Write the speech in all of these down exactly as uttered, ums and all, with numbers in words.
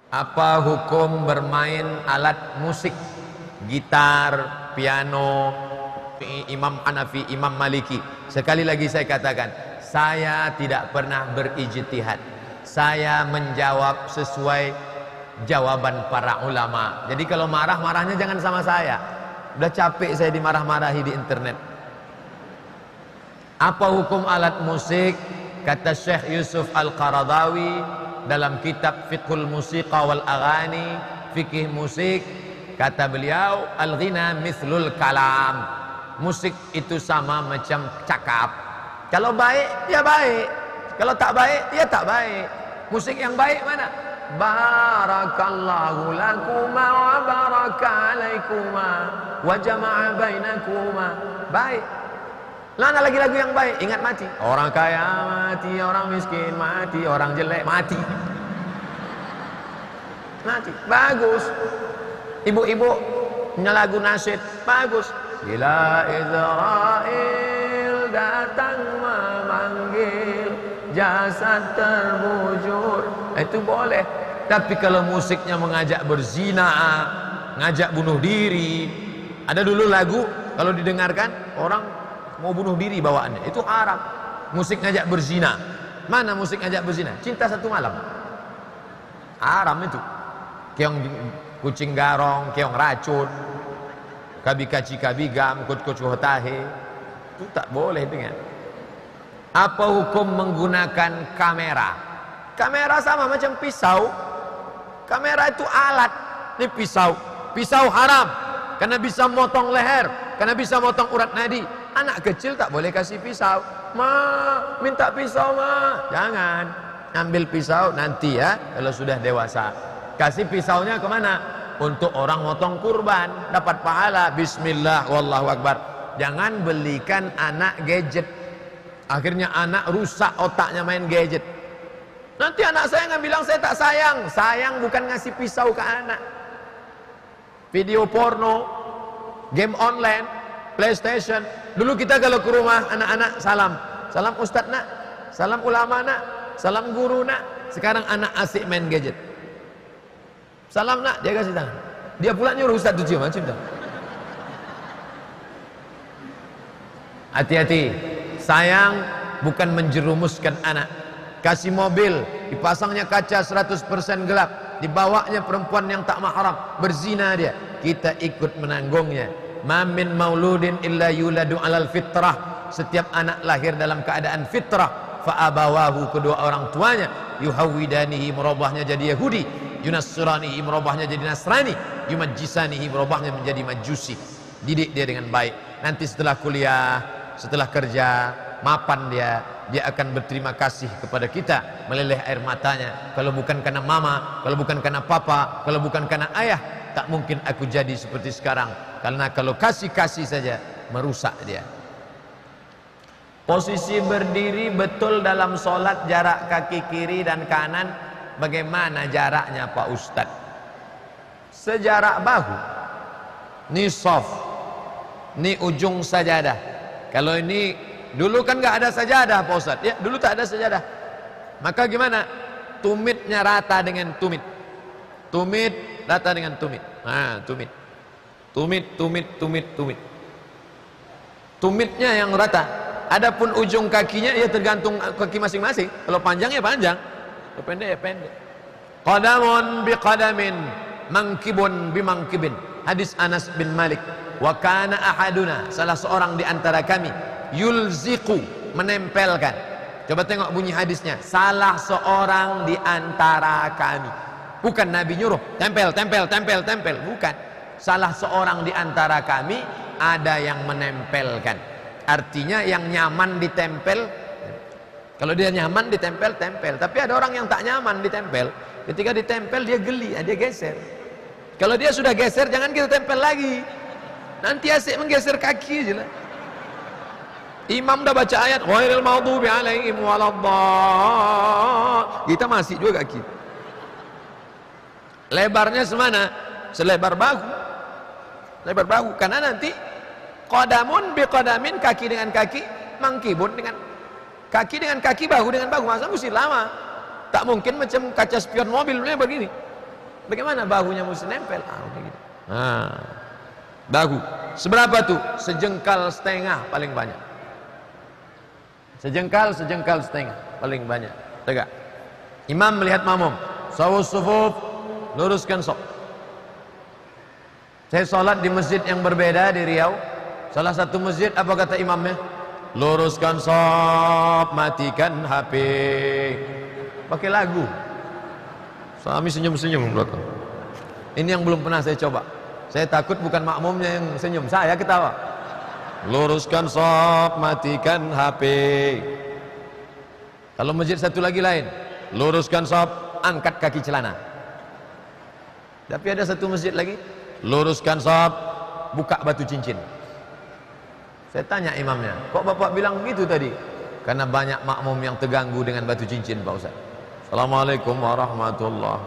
Apa hukum bermain alat musik, gitar, piano, Imam Hanafi, Imam Maliki? Sekali lagi saya katakan, saya tidak pernah berijtihad. Saya menjawab sesuai jawaban para ulama. Jadi kalau marah-marahnya jangan sama saya. Udah capek saya dimarah-marahi di internet. Apa hukum alat musik? Kata Syekh Yusuf Al-Qaradawi dalam kitab Fiqhul Musiqa wal Aghani, fikih musik, kata beliau, al-ghina mithlul kalam. Musik itu sama macam cakap. Kalau baik, ya baik. Kalau tak baik, ya tak baik. Musik yang baik mana? Barakallahu lakuma wa baraka alaikuma wa jama'a bainakuma. Baik. Mana lagi lagu yang baik? Ingat mati. Orang kaya mati, orang miskin mati, orang jelek mati. Mati. Bagus. Ibu-ibu punya lagu nasyid, bagus. Bila Israel datang memanggil, jasad terbujur, itu boleh. Tapi kalau musiknya mengajak berzina, ngajak bunuh diri, ada dulu lagu kalau didengarkan orang mau bunuh diri bawaannya, itu haram. Musik ngajak berzina. Mana musik ngajak berzina? Cinta Satu Malam. Haram itu. Keong kucing garong, keong racun, kabi kaci kabi gam, kut kut hotahe, itu tak boleh dengar. Apa hukum menggunakan kamera? Kamera sama macam pisau. Kamera itu alat. Ini pisau. Pisau haram karena bisa motong leher, karena bisa motong urat nadi. Anak kecil tak boleh kasih pisau. Ma, minta pisau ma. Jangan. Ambil pisau nanti ya, kalau sudah dewasa. Kasih pisaunya kemana? Untuk orang motong kurban, dapat pahala. Bismillah, wallahu akbar. Jangan belikan anak gadget. Akhirnya anak rusak otaknya main gadget. Nanti anak saya nggak bilang saya tak sayang. Sayang bukan ngasih pisau ke anak. Video porno, game online, PlayStation. Dulu kita kalau ke rumah anak-anak salam, salam ustadz nak, salam ulama nak, salam guru nak. Sekarang anak asik main gadget. Salam nak, dia kasih tangan. Dia pula nyuruh ustadz tu cium, macam tu. Hati-hati. Sayang bukan menjerumuskan anak. Kasih mobil, dipasangnya kaca seratus persen gelap, dibawanya perempuan yang tak mahram, berzina dia. Kita ikut menanggungnya. Ma min mauludin illa yuladu alal fitrah. Setiap anak lahir dalam keadaan fitrah. Fa abawahu, kedua orang tuanya, yuhawidanihi, merubahnya jadi Yahudi, yunassiranihi, merubahnya jadi Nasrani, yumajjisanihi, merubahnya menjadi Majusi. Didik dia dengan baik. Nanti setelah kuliah, setelah kerja, mapan dia, dia akan berterima kasih kepada kita, meleleh air matanya. Kalau bukan karena mama, kalau bukan karena papa, kalau bukan karena ayah, tak mungkin aku jadi seperti sekarang. Karena kalau kasih-kasih saja merusak dia. Posisi berdiri betul dalam solat, jarak kaki kiri dan kanan bagaimana jaraknya Pak Ustadz? Sejarak bahu. Ini soft, ini ujung sajadah. Kalau ini dulu kan nggak ada sajadah Pak Ustadz, ya dulu tak ada sajadah. Maka gimana? Tumitnya rata dengan tumit, tumit rata dengan tumit. Nah, tumit, tumit, tumit, tumit, tumit. Tumitnya yang rata. Adapun ujung kakinya ya tergantung kaki masing-masing. Kalau panjang ya panjang, kalau pendek ya pendek. Qadamun biqadamin, mangkibun bimangkibin. Hadis Anas bin Malik. Wa kana ahaduna, salah seorang di antara kami, yulziqu, menempelkan. Coba tengok bunyi hadisnya. Salah seorang di antara kami. Bukan Nabi nyuruh, tempel, tempel, tempel, tempel. Bukan. Salah seorang di antara kami ada yang menempelkan. Artinya yang nyaman ditempel. Kalau dia nyaman ditempel, tempel. Tapi ada orang yang tak nyaman ditempel. Ketika ditempel dia geli, dia geser. Kalau dia sudah geser, jangan kita tempel lagi. Nanti asyik menggeser kaki aja lah. Imam dah baca ayat ghairil maghdubi alaihim waladdallin, kita masih juga kaki. Lebarnya semana? Selebar bahu. Lebar bahu. Karena nanti qadamun biqadamin, kaki dengan kaki, mangkibun dengan kaki dengan kaki, bahu dengan bahu. Masa mesti lama. Tak mungkin macam kaca spion mobil begini. Bagaimana bahunya mesti nempel? Ah, udah gitu. Nah, bahu seberapa tuh? Sejengkal setengah paling banyak. Sejengkal, sejengkal setengah paling banyak. Tegak. Imam melihat makmum, sawus sufuf, luruskan saf. Saya sholat di masjid yang berbeda di Riau. Salah satu masjid, apa kata imamnya? Luruskan saf, matikan H P. Pakai lagu. Suami senyum-senyum belakang. Ini yang belum pernah saya coba. Saya takut bukan makmumnya yang senyum, saya ketawa. Luruskan shaf, matikan H P. Kalau masjid satu lagi lain, luruskan shaf, angkat kaki celana. Tapi ada satu masjid lagi, luruskan shaf, buka batu cincin. Saya tanya imamnya, kok bapak bilang begitu tadi? Karena banyak makmum yang terganggu dengan batu cincin, Pak Ustaz. Assalamualaikum warahmatullahi.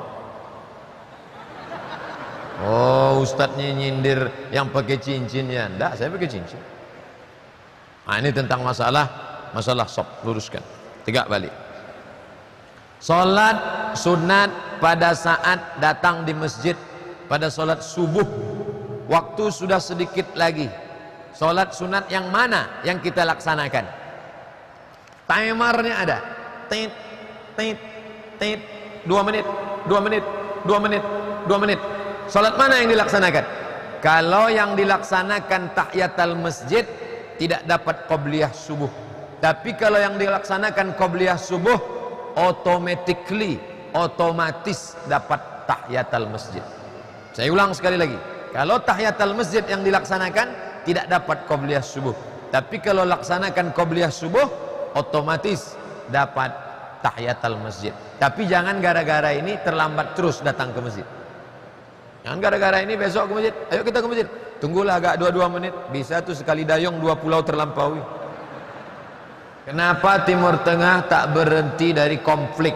Oh, ustadznya nyindir yang pakai cincin ya? Enggak, saya pakai cincin. Nah, ini tentang masalah masalah sop, luruskan. Tegak balik. Salat sunat pada saat datang di masjid pada salat subuh. Waktu sudah sedikit lagi. Salat sunat yang mana yang kita laksanakan? Timernya ada. Tit, tit, tit. Dua menit, dua menit, dua menit, dua menit. Salat mana yang dilaksanakan? Kalau yang dilaksanakan tahiyatul masjid tidak dapat qabliyah subuh. Tapi kalau yang dilaksanakan qabliyah subuh, automatically, otomatis dapat tahiyatul masjid. Saya ulang sekali lagi. Kalau tahiyatul masjid yang dilaksanakan tidak dapat qabliyah subuh. Tapi kalau laksanakan qabliyah subuh, otomatis dapat tahiyatul masjid. Tapi jangan gara-gara ini terlambat terus datang ke masjid. Jangan gara-gara ini besok ke masjid, ayo kita ke masjid. Tunggulah agak dua-dua menit, bisa tuh sekali dayung dua pulau terlampaui. Kenapa Timur Tengah tak berhenti dari konflik?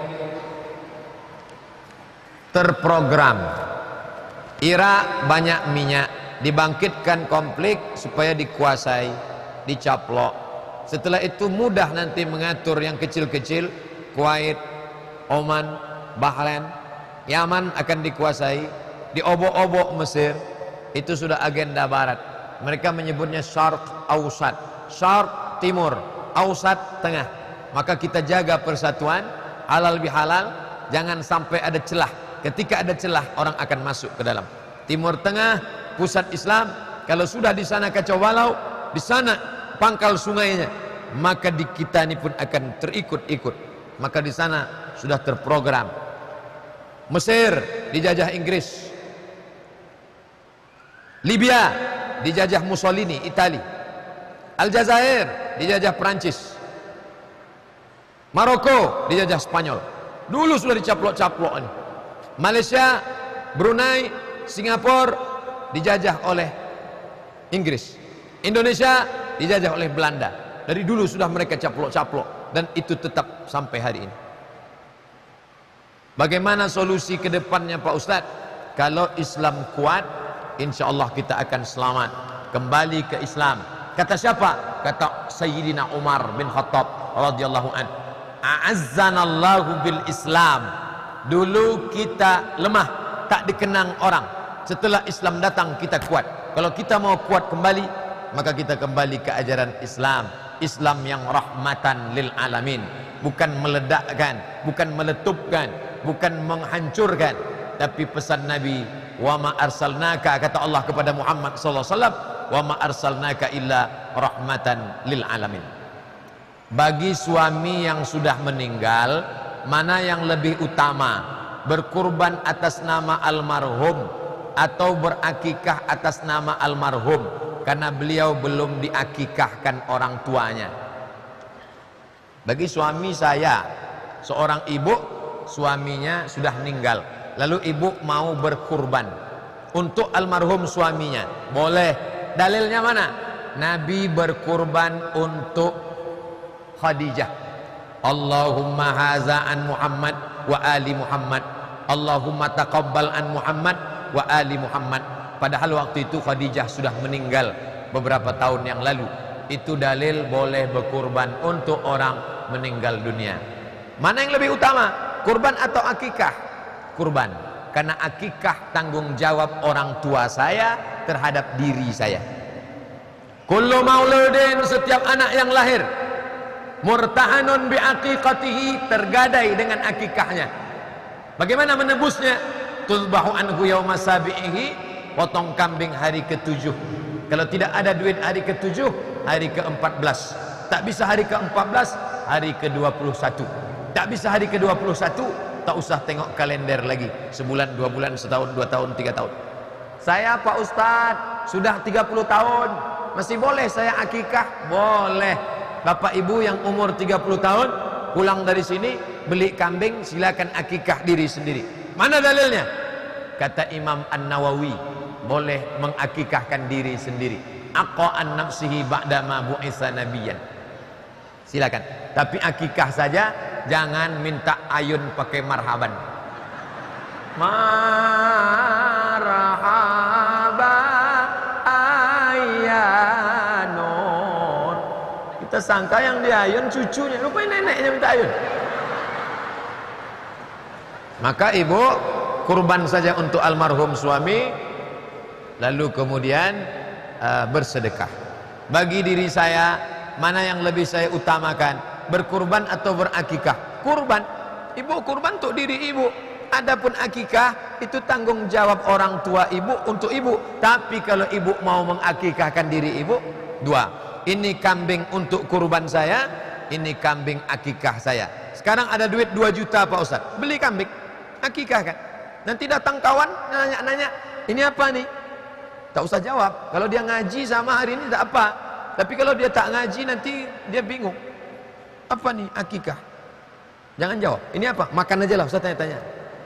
Terprogram. Irak banyak minyak, dibangkitkan konflik supaya dikuasai, dicaplok. Setelah itu mudah nanti mengatur yang kecil-kecil. Kuwait, Oman, Bahrain, Yaman akan dikuasai. Diobok-obok Mesir, itu sudah agenda barat. Mereka menyebutnya Syarq Ausat. Syarq timur, Ausat tengah. Maka kita jaga persatuan, halal bihalal, jangan sampai ada celah. Ketika ada celah, orang akan masuk ke dalam. Timur Tengah, pusat Islam. Kalau sudah di sana kacau balau, di sana pangkal sungainya, maka di kita ini pun akan terikut-ikut. Maka di sana sudah terprogram. Mesir dijajah Inggris. Libya dijajah Mussolini, Itali. Aljazair dijajah Prancis. Maroko dijajah Spanyol. Dulu sudah dicaplok-caplok ini. Malaysia, Brunei, Singapura dijajah oleh Inggris. Indonesia dijajah oleh Belanda. Dari dulu sudah mereka caplok-caplok, dan itu tetap sampai hari ini. Bagaimana solusi ke depannya Pak Ustadz? Kalau Islam kuat, insya Allah kita akan selamat, kembali ke Islam. Kata siapa? Kata Sayyidina Umar bin Khattab radhiyallahu an. A'azzanallahu bil Islam. Dulu kita lemah, tak dikenang orang. Setelah Islam datang kita kuat. Kalau kita mau kuat kembali, maka kita kembali ke ajaran Islam. Islam yang rahmatan lil alamin, bukan meledakkan, bukan meletupkan, bukan menghancurkan. Tapi pesan Nabi, wa ma arsalnaka, kata Allah kepada Muhammad sallallahu alaihi wasallam, wa ma arsalnaka illa rahmatan lil alamin. Bagi suami yang sudah meninggal, mana yang lebih utama? Berkurban atas nama almarhum atau berakikah atas nama almarhum? Karena beliau belum diakikahkan orang tuanya. Bagi suami saya, seorang ibu, suaminya sudah meninggal, lalu ibu mau berkurban untuk almarhum suaminya, boleh. Dalilnya mana? Nabi berkurban untuk Khadijah. Allahumma haza an Muhammad wa ali Muhammad, Allahumma taqabbal an Muhammad wa ali Muhammad. Padahal waktu itu Khadijah sudah meninggal beberapa tahun yang lalu. Itu dalil boleh berkurban untuk orang meninggal dunia. Mana yang lebih utama? Kurban atau akikah? Kurban. Karena akikah tanggung jawab orang tua saya terhadap diri saya. Kullu mauludin, setiap anak yang lahir, murtahanun bi aqiqatihi, tergadai dengan akikahnya. Bagaimana menebusnya? Tuzbahu anhu yauma sabihi, potong kambing hari ketujuh. Kalau tidak ada duit hari ketujuh, hari ke empat belas. Tak bisa hari ke empat belas, hari ke dua puluh satu. Tak bisa hari ke dua puluh satu, tak usah tengok kalender lagi. Sebulan, dua bulan, setahun, dua tahun, tiga tahun. Saya Pak Ustadz sudah tiga puluh tahun, masih boleh saya akikah? Boleh. Bapak ibu yang umur tiga puluh tahun pulang dari sini beli kambing, silakan akikah diri sendiri. Mana dalilnya? Kata Imam An-Nawawi, boleh mengakikahkan diri sendiri. Aqa'an nafsihi ba'dama bu'itsa nabiyyan. Silakan. Tapi akikah saja, jangan minta ayun pakai marhaban. Marhaba ayyanun. Kita sangka yang diayun cucunya, rupanya neneknya minta ayun. Maka ibu kurban saja untuk almarhum suami, lalu kemudian uh, bersedekah. Bagi diri saya, mana yang lebih saya utamakan, berkurban atau berakikah? Kurban. Ibu kurban untuk diri ibu. Adapun akikah itu tanggung jawab orang tua ibu untuk ibu. Tapi kalau ibu mau mengakikahkan diri ibu, dua. Ini kambing untuk kurban saya, ini kambing akikah saya. Sekarang ada duit dua juta Pak Ustaz, beli kambing, akikahkan. Nanti datang kawan nanya-nanya, ini apa nih? Tak usah jawab. Kalau dia ngaji sama hari ini tak apa. Tapi kalau dia tak ngaji nanti dia bingung. Apa nih akikah? Jangan jawab. Ini apa? Makan aja lah Ustaz, tanya-tanya.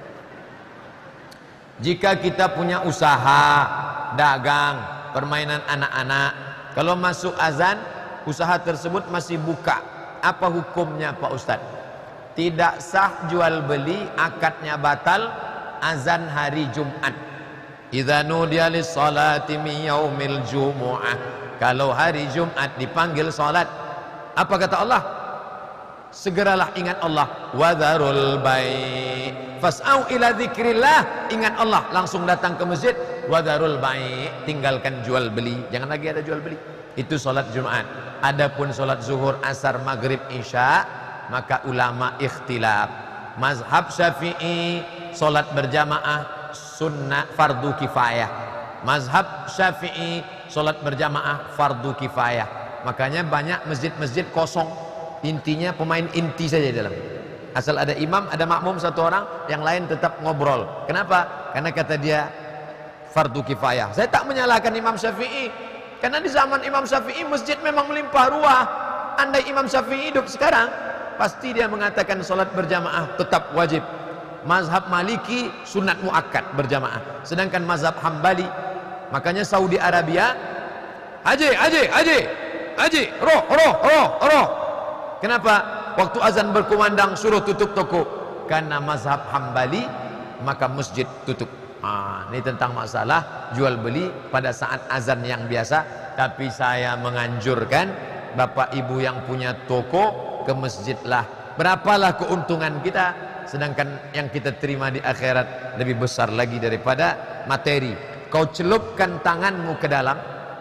Jika kita punya usaha, dagang, permainan anak-anak, kalau masuk azan, usaha tersebut masih buka, apa hukumnya Pak Ustaz? Tidak sah jual beli, akadnya batal, azan hari Jumat. Idza nudiya lis-salati min yaumil jumu'ah. Kalau hari Jumat dipanggil salat, apa kata Allah? Segeralah ingat Allah. Wadharul bai' fas'au ila dzikrillah. Ingat Allah, langsung datang ke masjid. Wadharul bai', tinggalkan jual beli. Jangan lagi ada jual beli. Itu salat Jumat. Adapun salat zuhur, asar, maghrib, isya, maka ulama ikhtilaf. Mazhab Syafi'i, salat berjamaah sunnah fardu kifayah. Mazhab Syafi'i, salat berjamaah fardu kifayah. Makanya banyak masjid-masjid kosong. Intinya pemain inti saja di dalam. Asal ada imam, ada makmum satu orang, yang lain tetap ngobrol. Kenapa? Karena kata dia fardu kifayah. Saya tak menyalahkan Imam Syafi'i, karena di zaman Imam Syafi'i masjid memang melimpah ruah. Andai Imam Syafi'i hidup sekarang, pasti dia mengatakan salat berjamaah tetap wajib. Mazhab Maliki sunat muakkad berjamaah. Sedangkan mazhab Hambali, makanya Saudi Arabia, haji, haji, haji, haji, roh, roh, roh, roh. Kenapa? Waktu azan berkumandang suruh tutup toko. Karena mazhab Hambali, maka masjid tutup. Ah, ini tentang masalah jual beli pada saat azan yang biasa. Tapi saya menganjurkan bapak ibu yang punya toko, ke masjidlah. Berapalah keuntungan kita, sedangkan yang kita terima di akhirat lebih besar lagi daripada materi. Kau celupkan tanganmu ke dalam,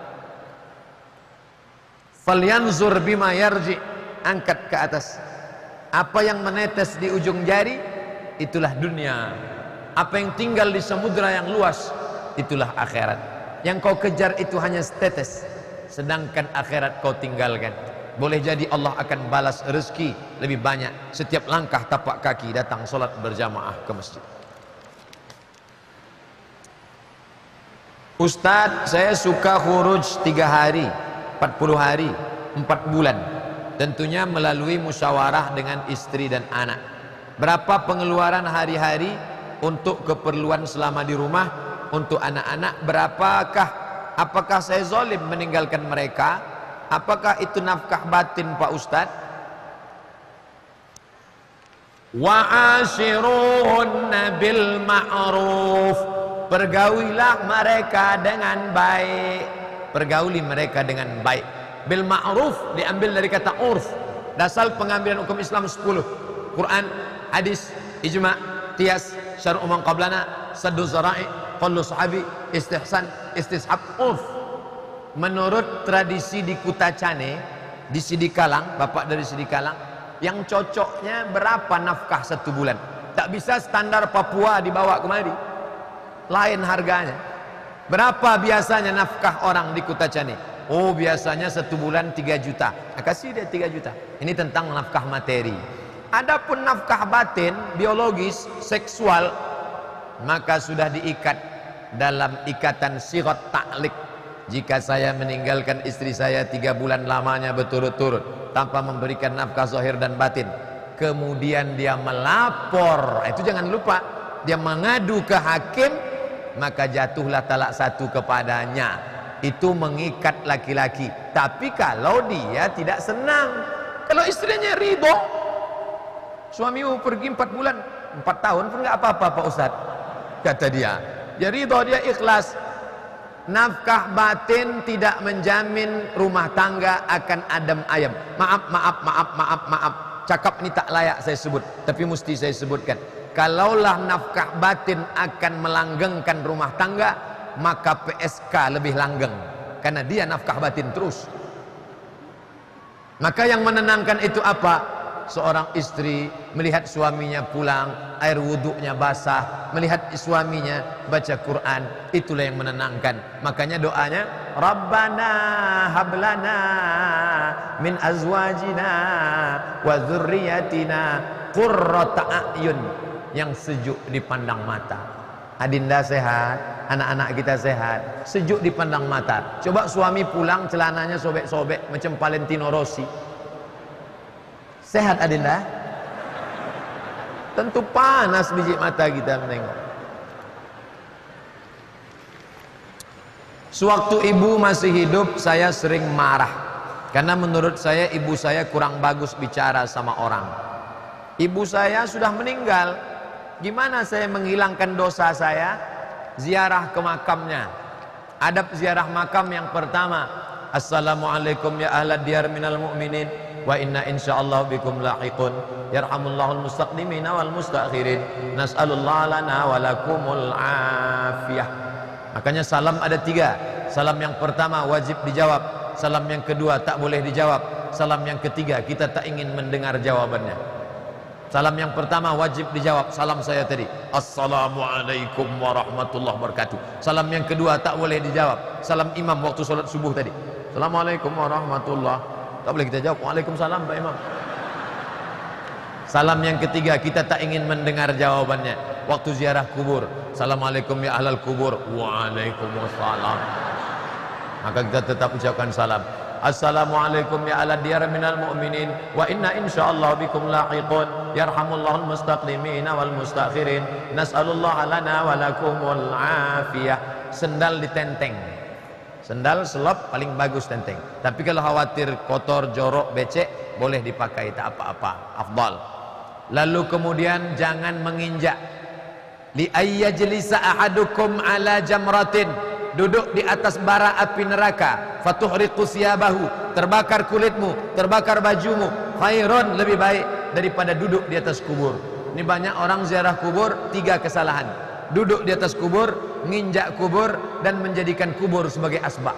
falyanzur bima yarji, angkat ke atas. Apa yang menetes di ujung jari, itulah dunia. Apa yang tinggal di samudra yang luas, itulah akhirat. Yang kau kejar itu hanya setetes, sedangkan akhirat kau tinggalkan. Boleh jadi Allah akan balas rezeki lebih banyak setiap langkah tapak kaki datang solat berjamaah ke masjid. Ustadz, saya suka khuruj tiga hari, empat puluh hari, empat bulan. Tentunya melalui musyawarah dengan istri dan anak. Berapa pengeluaran hari-hari untuk keperluan selama di rumah, untuk anak-anak? Berapakah? Apakah saya zalim meninggalkan mereka? Apakah itu nafkah batin Pak Ustadz? Wa'ashiruhunna bil ma'ruf. Pergaulilah mereka dengan baik. Pergauli mereka dengan baik. Bil ma'ruf diambil dari kata urf. Dasar pengambilan hukum Islam sepuluh. Quran, hadis, ijma', qiyas, syar'u man qablana, saddu zara'i, qallu sahabi, istihsan, istishab, uf. Menurut tradisi di Kutacane, di Sidikalang, bapak dari Sidikalang, yang cocoknya berapa nafkah satu bulan? Tak bisa standar Papua dibawa kemari, lain harganya. Berapa biasanya nafkah orang di Kutacane? Oh, biasanya satu bulan tiga juta. Nah, kasih dia tiga juta. Ini tentang nafkah materi. Adapun nafkah batin, biologis, seksual, maka sudah diikat dalam ikatan sirat ta'liq. Jika saya meninggalkan istri saya tiga bulan lamanya berturut-turut tanpa memberikan nafkah zahir dan batin, kemudian dia melapor, itu jangan lupa, dia mengadu ke hakim, maka jatuhlah talak satu kepadanya. Itu mengikat laki-laki. Tapi kalau dia tidak senang, kalau istrinya ridho, suamimu pergi empat bulan, empat tahun pun nggak apa-apa Pak Ustadz, kata dia, dia ridho, dia ikhlas. Nafkah batin tidak menjamin rumah tangga akan adem ayem. Maaf, maaf, maaf, maaf, maaf. Cakap ini tak layak saya sebut, tapi mesti saya sebutkan. Kalaulah nafkah batin akan melanggengkan rumah tangga, maka P S K lebih langgeng, karena dia nafkah batin terus. Maka yang menenangkan itu apa? Seorang istri melihat suaminya pulang, air wuduknya basah, melihat suaminya baca Quran, itulah yang menenangkan. Makanya doanya, Rabbana hablana min azwajina wa dzurriyyatina qurrata a'yun, yang sejuk dipandang mata. Adinda sehat, anak-anak kita sehat, sejuk dipandang mata. Coba suami pulang celananya sobek-sobek macam Valentino Rossi. Sehat Adinda? Tentu panas biji mata kita menengok. Sewaktu ibu masih hidup, saya sering marah karena menurut saya ibu saya kurang bagus bicara sama orang. Ibu saya sudah meninggal. Gimana saya menghilangkan dosa saya? Ziarah ke makamnya. Adab ziarah makam yang pertama, Assalamualaikum ya ahlad diyar minal mu'minin wa inna insyaallah bikum lahiqun, yarhamullahul mustaqdimina wal mustakhirin, nas'alullah lana wa lakumul afiyah. Makanya salam ada tiga. Salam yang pertama wajib dijawab, salam yang kedua tak boleh dijawab, salam yang ketiga kita tak ingin mendengar jawabannya. Salam yang pertama wajib dijawab, salam saya tadi, Assalamualaikum warahmatullahi wabarakatuh. Salam yang kedua tak boleh dijawab, salam imam waktu sholat subuh tadi, Assalamualaikum warahmatullahi, tak boleh kita jawab, Waalaikumsalam Pak Imam. Salam yang ketiga kita tak ingin mendengar jawabannya, waktu ziarah kubur, Assalamualaikum ya ahlal kubur, Waalaikumsalam. Maka kita tetap ucapkan salam, Assalamualaikum ya ahlad diyar minal mu'minin wa inna insyaallah bikum lahiqun, yarhamullahul mustaqdimina wal mustakhirin, nas'alullah lana wa lakumul afiyah. Sendal ditenteng, sendal selop paling bagus tenteng, tapi kalau khawatir kotor, jorok, becek, boleh dipakai, tak apa-apa, afdal. Lalu kemudian jangan menginjak. Li ayyajlisa ahadukum ala jamratin, duduk di atas bara api neraka, fatuhriqu siyabahu, terbakar kulitmu, terbakar bajumu, khairun, lebih baik daripada duduk di atas kubur. Ini banyak orang ziarah kubur, tiga kesalahan: duduk di atas kubur, nginjak kubur, dan menjadikan kubur sebagai asbak.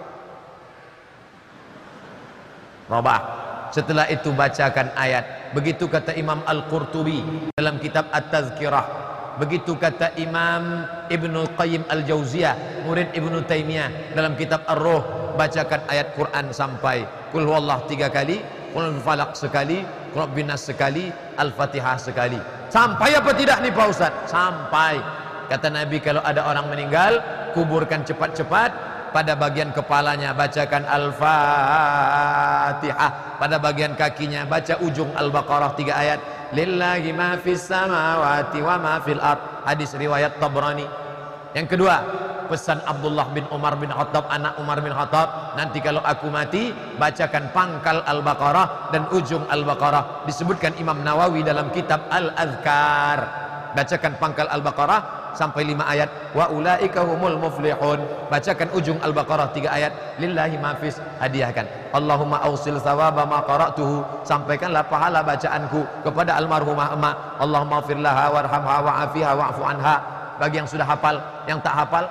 Robah. Setelah itu bacakan ayat. Begitu kata Imam Al-Qurtubi dalam kitab At-Tazkirah. Begitu kata Imam Ibnu Qayyim Al-Jauziyah, murid Ibnu Taimiyah, dalam kitab Ar-Ruh. Bacakan ayat Quran sampai Qul huwallah tiga kali, Qul falaq sekali, Qul binas sekali, Al-Fatihah sekali. Sampai apa tidak nih Pak Ustaz? Sampai. Kata Nabi, kalau ada orang meninggal, kuburkan cepat-cepat. Pada bagian kepalanya bacakan Al-Fatihah, pada bagian kakinya baca ujung Al-Baqarah tiga ayat, lillahi ma fis samawati wa ma fil ard, hadis riwayat Tabrani. Yang kedua, pesan Abdullah bin Umar bin Khattab, anak Umar bin Khattab, nanti kalau aku mati bacakan pangkal Al-Baqarah dan ujung Al-Baqarah. Disebutkan Imam Nawawi dalam kitab Al-Adhkar, bacakan pangkal Al-Baqarah sampai lima ayat, wa ulaika humul muflihun, bacakan ujung Al-Baqarah tiga ayat, lillahi mafis, hadiahkan. Allahumma ausil thawaba ma qara'tuhu, sampaikanlah pahala bacaanku kepada almarhumah emak. Allahumma firlaha warhamha wa'afiha wa'fu anha. bagi yang sudah hafal. Yang tak hafal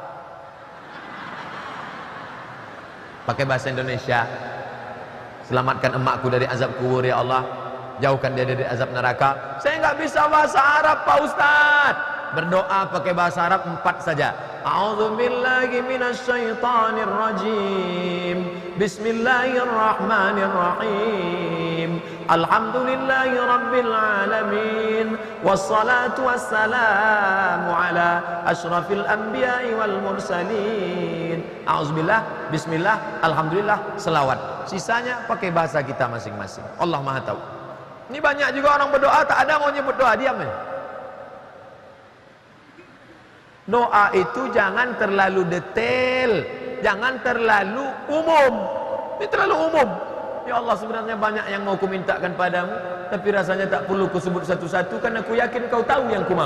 pakai bahasa Indonesia. Selamatkan emakku dari azab kubur ya Allah, jauhkan dia dari azab neraka. Saya nggak bisa bahasa Arab Pak Ustadz. Berdoa pakai bahasa Arab empat saja. A'udzubillahi minasyaitonir rajim. Bismillahirrahmanirrahim. Alhamdulillahi rabbil alamin. Wassalatu wassalamu ala asyrafil anbiya'i wal mursalin. A'udzubillah, bismillah, alhamdulillah, selawat. Sisanya pakai bahasa kita masing-masing. Allah Maha tahu. Ini banyak juga orang berdoa tak ada mau nyebut doa, diam ya. Doa itu jangan terlalu detail, jangan terlalu umum. Ini terlalu umum. Ya Allah, sebenarnya banyak yang mau kumintakan padamu, tapi rasanya tak perlu kusebut satu-satu, karena aku yakin kau tahu yang ku mau.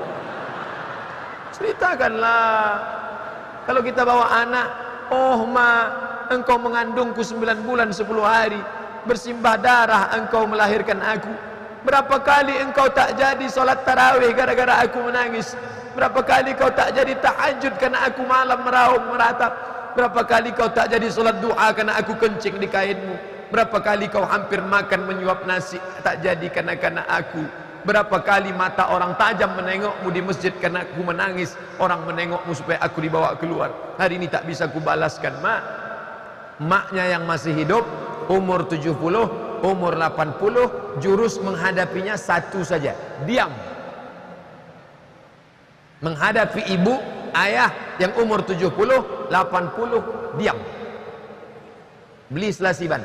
Ceritakanlah. Kalau kita bawa anak, oh ma, engkau mengandungku sembilan bulan sepuluh hari, bersimbah darah engkau melahirkan aku. Berapa kali engkau tak jadi solat tarawih gara-gara aku menangis. Berapa kali kau tak jadi tahajud karena aku malam meraup meratap. Berapa kali kau tak jadi solat doa karena aku kencing di kainmu. Berapa kali kau hampir makan menyuap nasi tak jadi karena karena aku. Berapa kali mata orang tajam menengokmu di masjid karena aku menangis. Orang menengokmu supaya aku dibawa keluar. Hari ini tak bisa kubalaskan, mak. Maknya yang masih hidup, umur tujuh puluh, umur delapan puluh, jurus menghadapinya satu saja, diam. Menghadapi ibu, ayah yang umur tujuh puluh, delapan puluh, diam. Beli selasiban.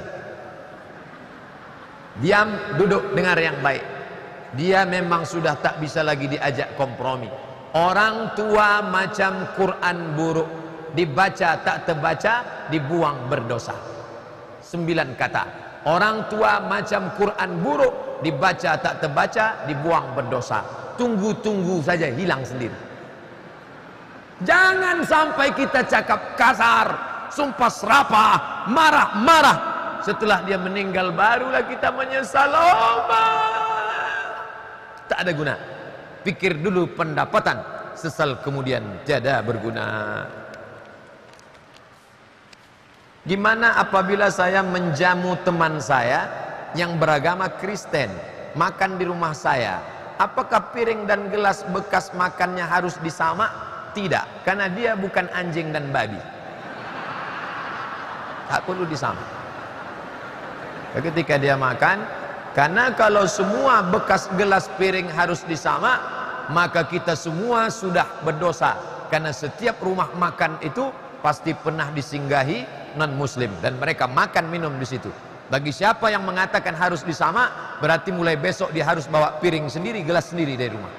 Diam, duduk, dengar yang baik. Dia memang sudah tak bisa lagi diajak kompromi. Orang tua macam Quran buruk, dibaca tak terbaca, dibuang berdosa. Sembilan kata. Orang tua macam Quran buruk, dibaca tak terbaca, dibuang berdosa. Tunggu-tunggu saja hilang sendiri. Jangan sampai kita cakap kasar, sumpah serapah, marah-marah. Setelah dia meninggal barulah kita menyesal. Oh, tak ada guna. Pikir dulu pendapatan, sesal kemudian tiada berguna. Gimana apabila saya menjamu teman saya yang beragama Kristen makan di rumah saya? Apakah piring dan gelas bekas makannya harus disamak? Tidak, karena dia bukan anjing dan babi. Tak perlu disamak. Ketika dia makan, karena kalau semua bekas gelas piring harus disamak, maka kita semua sudah berdosa. Karena setiap rumah makan itu pasti pernah disinggahi non-muslim dan mereka makan minum di situ. Bagi siapa yang mengatakan harus disamak, berarti mulai besok dia harus bawa piring sendiri, gelas sendiri dari rumah.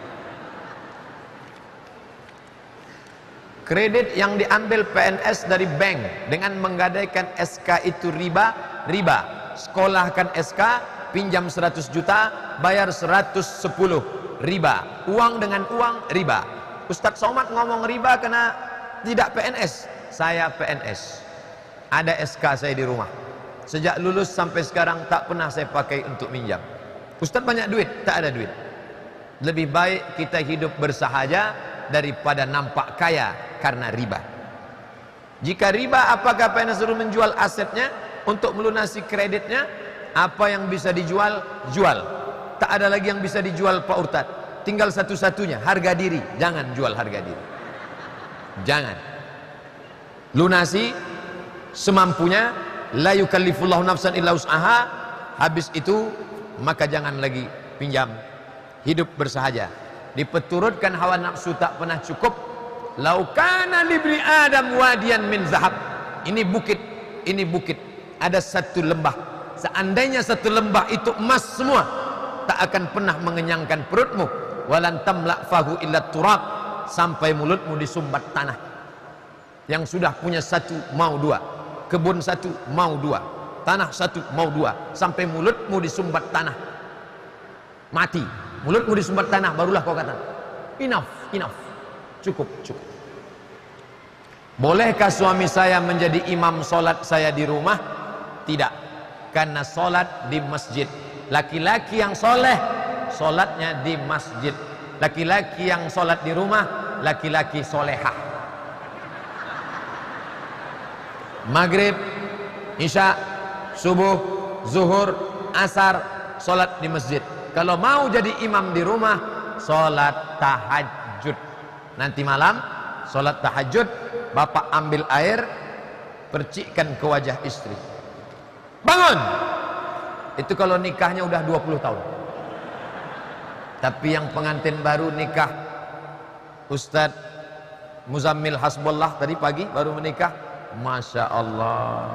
Kredit yang diambil P N S dari bank dengan menggadaikan S K itu riba, riba. Sekolahkan S K, pinjam seratus juta, bayar seratus sepuluh, riba. Uang dengan uang, riba. Ustadz Somad ngomong riba karena tidak P N S. Saya P N S. Ada S K saya di rumah. Sejak lulus sampai sekarang tak pernah saya pakai untuk minjam. Ustadz banyak duit, tak ada duit. Lebih baik kita hidup bersahaja daripada nampak kaya karena riba. Jika riba, apakah P N S suruh menjual asetnya untuk melunasi kreditnya? Apa yang bisa dijual, jual. Tak ada lagi yang bisa dijual Pak Ustadz. Tinggal satu-satunya, harga diri. Jangan jual harga diri. Jangan. Lunasi semampunya. La yukallifullahu nafsan illa wus'aha. Habis itu maka jangan lagi pinjam. Hidup bersahaja. Dipeturutkan hawa nafsu tak pernah cukup. Laukana libni Adam wadian min zahab. Ini bukit, ini bukit. Ada satu lembah. Seandainya satu lembah itu emas semua, tak akan pernah mengenyangkan perutmu. Walan tamla fahu illa turab. Sampai mulutmu disumbat tanah. Yang sudah punya satu mau dua, kebun satu mau dua, tanah satu mau dua, sampai mulutmu disumbat tanah, mati. Mulutmu disumbat tanah, barulah kau kata enough, enough, cukup, cukup. Bolehkah suami saya menjadi imam solat saya di rumah? Tidak, karena solat di masjid. Laki-laki yang soleh solatnya di masjid. Laki-laki yang sholat di rumah, laki-laki solehah. Maghrib, isya, subuh, zuhur, asar, sholat di masjid. Kalau mau jadi imam di rumah, sholat tahajud. Nanti malam sholat tahajud, bapak ambil air, percikkan ke wajah istri. Bangun. Itu kalau nikahnya udah dua puluh tahun. Tapi yang pengantin baru nikah, Ustadz Muzammil Hasbullah tadi pagi baru menikah, Masya Allah.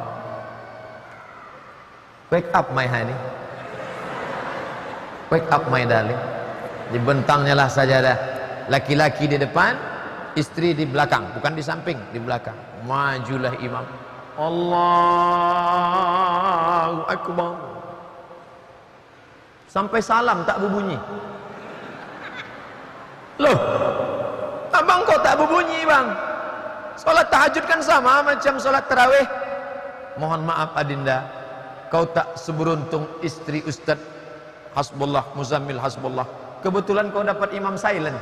Wake up my honey, wake up my darling. Dibentangnya lah sajadah, laki-laki di depan, istri di belakang, bukan di samping, di belakang. Majulah imam, Allahu Akbar, sampai salam tak berbunyi. Loh, abang kok tak berbunyi bang? Salat tahajud kan sama macam salat tarawih. Mohon maaf adinda, kau tak seberuntung istri Ustaz Hasbullah, Muzammil Hasbullah. Kebetulan kau dapat imam silent.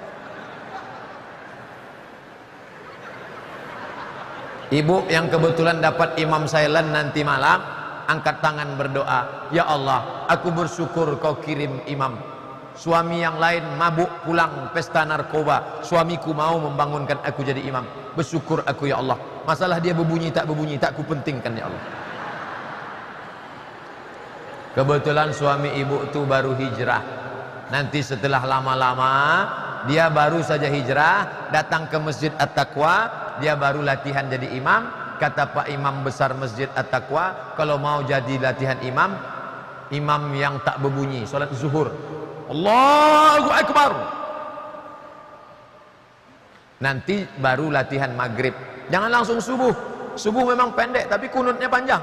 Ibu yang kebetulan dapat imam silent nanti malam, angkat tangan berdoa, ya Allah, aku bersyukur kau kirim imam. Suami yang lain mabuk pulang pesta narkoba, suamiku mau membangunkan aku jadi imam. Bersyukur aku ya Allah. Masalah dia berbunyi tak berbunyi tak ku pentingkan ya Allah. Kebetulan suami ibu itu baru hijrah. Nanti setelah lama-lama dia baru saja hijrah, datang ke Masjid At-Taqwa, dia baru latihan jadi imam. Kata Pak Imam besar Masjid At-Taqwa, kalau mau jadi latihan imam, imam yang tak berbunyi, salat zuhur, Allahu Akbar. Nanti baru latihan maghrib. Jangan langsung subuh. Subuh memang pendek tapi kunutnya panjang.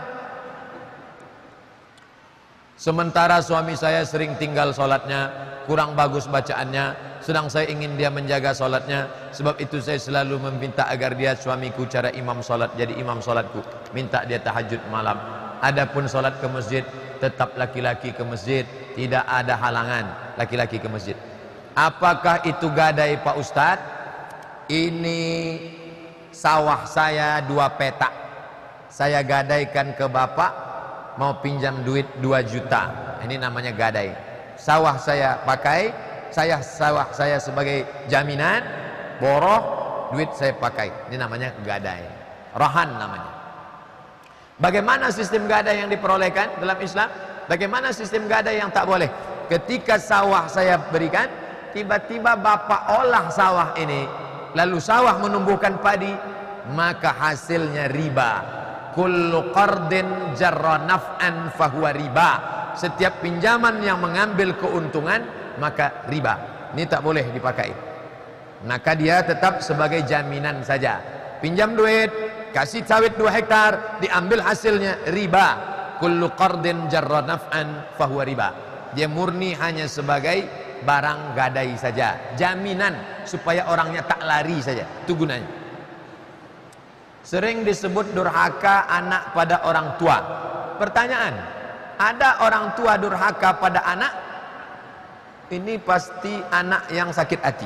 Sementara suami saya sering tinggal sholatnya, kurang bagus bacaannya, sedang saya ingin dia menjaga sholatnya. Sebab itu saya selalu meminta agar dia, suamiku, cara imam sholat, jadi imam sholatku. Minta dia tahajud malam. Adapun sholat ke masjid, tetap laki-laki ke masjid, tidak ada halangan laki-laki ke masjid. Apakah itu gadai Pak Ustadz? Ini sawah saya dua petak, saya gadaikan ke bapak, mau pinjam duit dua juta. Ini namanya gadai. Sawah saya pakai, saya sawah saya sebagai jaminan, boroh, duit saya pakai. Ini namanya gadai, rahan namanya. Bagaimana sistem gadai yang diperolehkan dalam Islam? Bagaimana sistem gadai yang tak boleh? Ketika sawah saya berikan, tiba-tiba bapak olah sawah ini, lalu sawah menumbuhkan padi, maka hasilnya riba. Kullu qardin jarra naf'an fahuwa riba. Setiap pinjaman yang mengambil keuntungan, maka riba. Ini tak boleh dipakai. Maka dia tetap sebagai jaminan saja. Pinjam duit, kasih sawit dua hektar, diambil hasilnya riba. Kullu qardin jarra naf'an fahuwa riba. Dia murni hanya sebagai barang gadai saja, jaminan supaya orangnya tak lari saja, itu gunanya. Sering disebut durhaka anak pada orang tua. Pertanyaan, ada orang tua durhaka pada anak? Ini pasti anak yang sakit hati.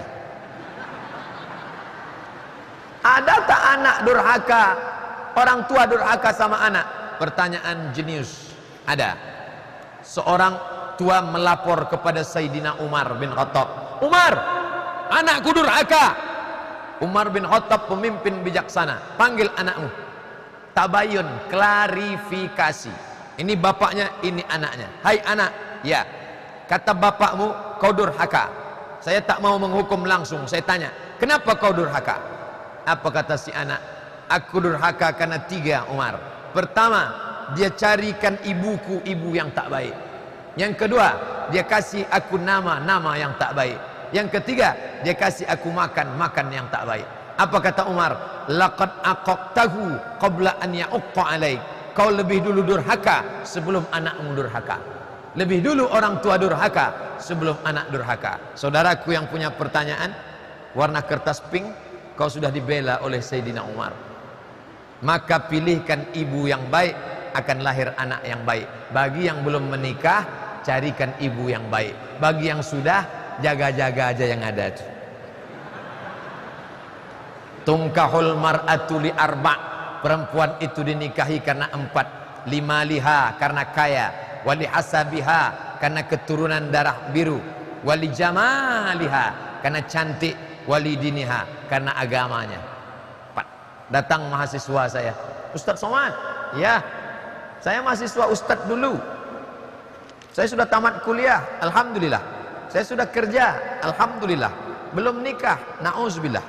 Ada tak anak durhaka, orang tua durhaka sama anak? Pertanyaan jenius. Ada. Seorang tua melapor kepada Sayyidina Umar bin Khattab. Umar, anakku durhaka. Umar bin Khattab pemimpin bijaksana. Panggil anakmu. Tabayun, klarifikasi. Ini bapaknya, ini anaknya. Hai anak, ya. Kata bapakmu, kau durhaka. Saya tak mau menghukum langsung. Saya tanya, kenapa kau durhaka? Apa kata si anak? Aku durhaka karena tiga, Umar. Pertama, dia carikan ibuku ibu yang tak baik. Yang kedua, dia kasih aku nama-nama yang tak baik. Yang ketiga, dia kasih aku makan makan yang tak baik. Apa kata Umar? Laqad aqaqtahu qabla an ya'uqqa alaik. Kau lebih dulu durhaka sebelum anakmu durhaka. Lebih dulu orang tua durhaka sebelum anak durhaka. Saudaraku yang punya pertanyaan, warna kertas pink, kau sudah dibela oleh Sayyidina Umar. Maka pilihkan ibu yang baik, akan lahir anak yang baik. Bagi yang belum menikah, carikan ibu yang baik. Bagi yang sudah, jaga-jaga aja yang ada tuh. Tungkahul mar'atu li arba', perempuan itu dinikahi karena empat. Lima liha karena kaya, wali hasabiha karena keturunan darah biru, wali jamaliha karena cantik, wali diniha karena agamanya. Empat. Datang mahasiswa saya, Ustadz Somad, ya saya mahasiswa Ustadz dulu, saya sudah tamat kuliah, alhamdulillah, saya sudah kerja, alhamdulillah, belum nikah, na'udzubillah.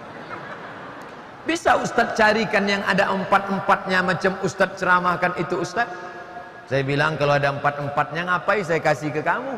Bisa Ustadz carikan yang ada empat-empatnya macam Ustadz ceramahkan itu Ustadz? Saya bilang kalau ada empat-empatnya ngapain saya kasih ke kamu?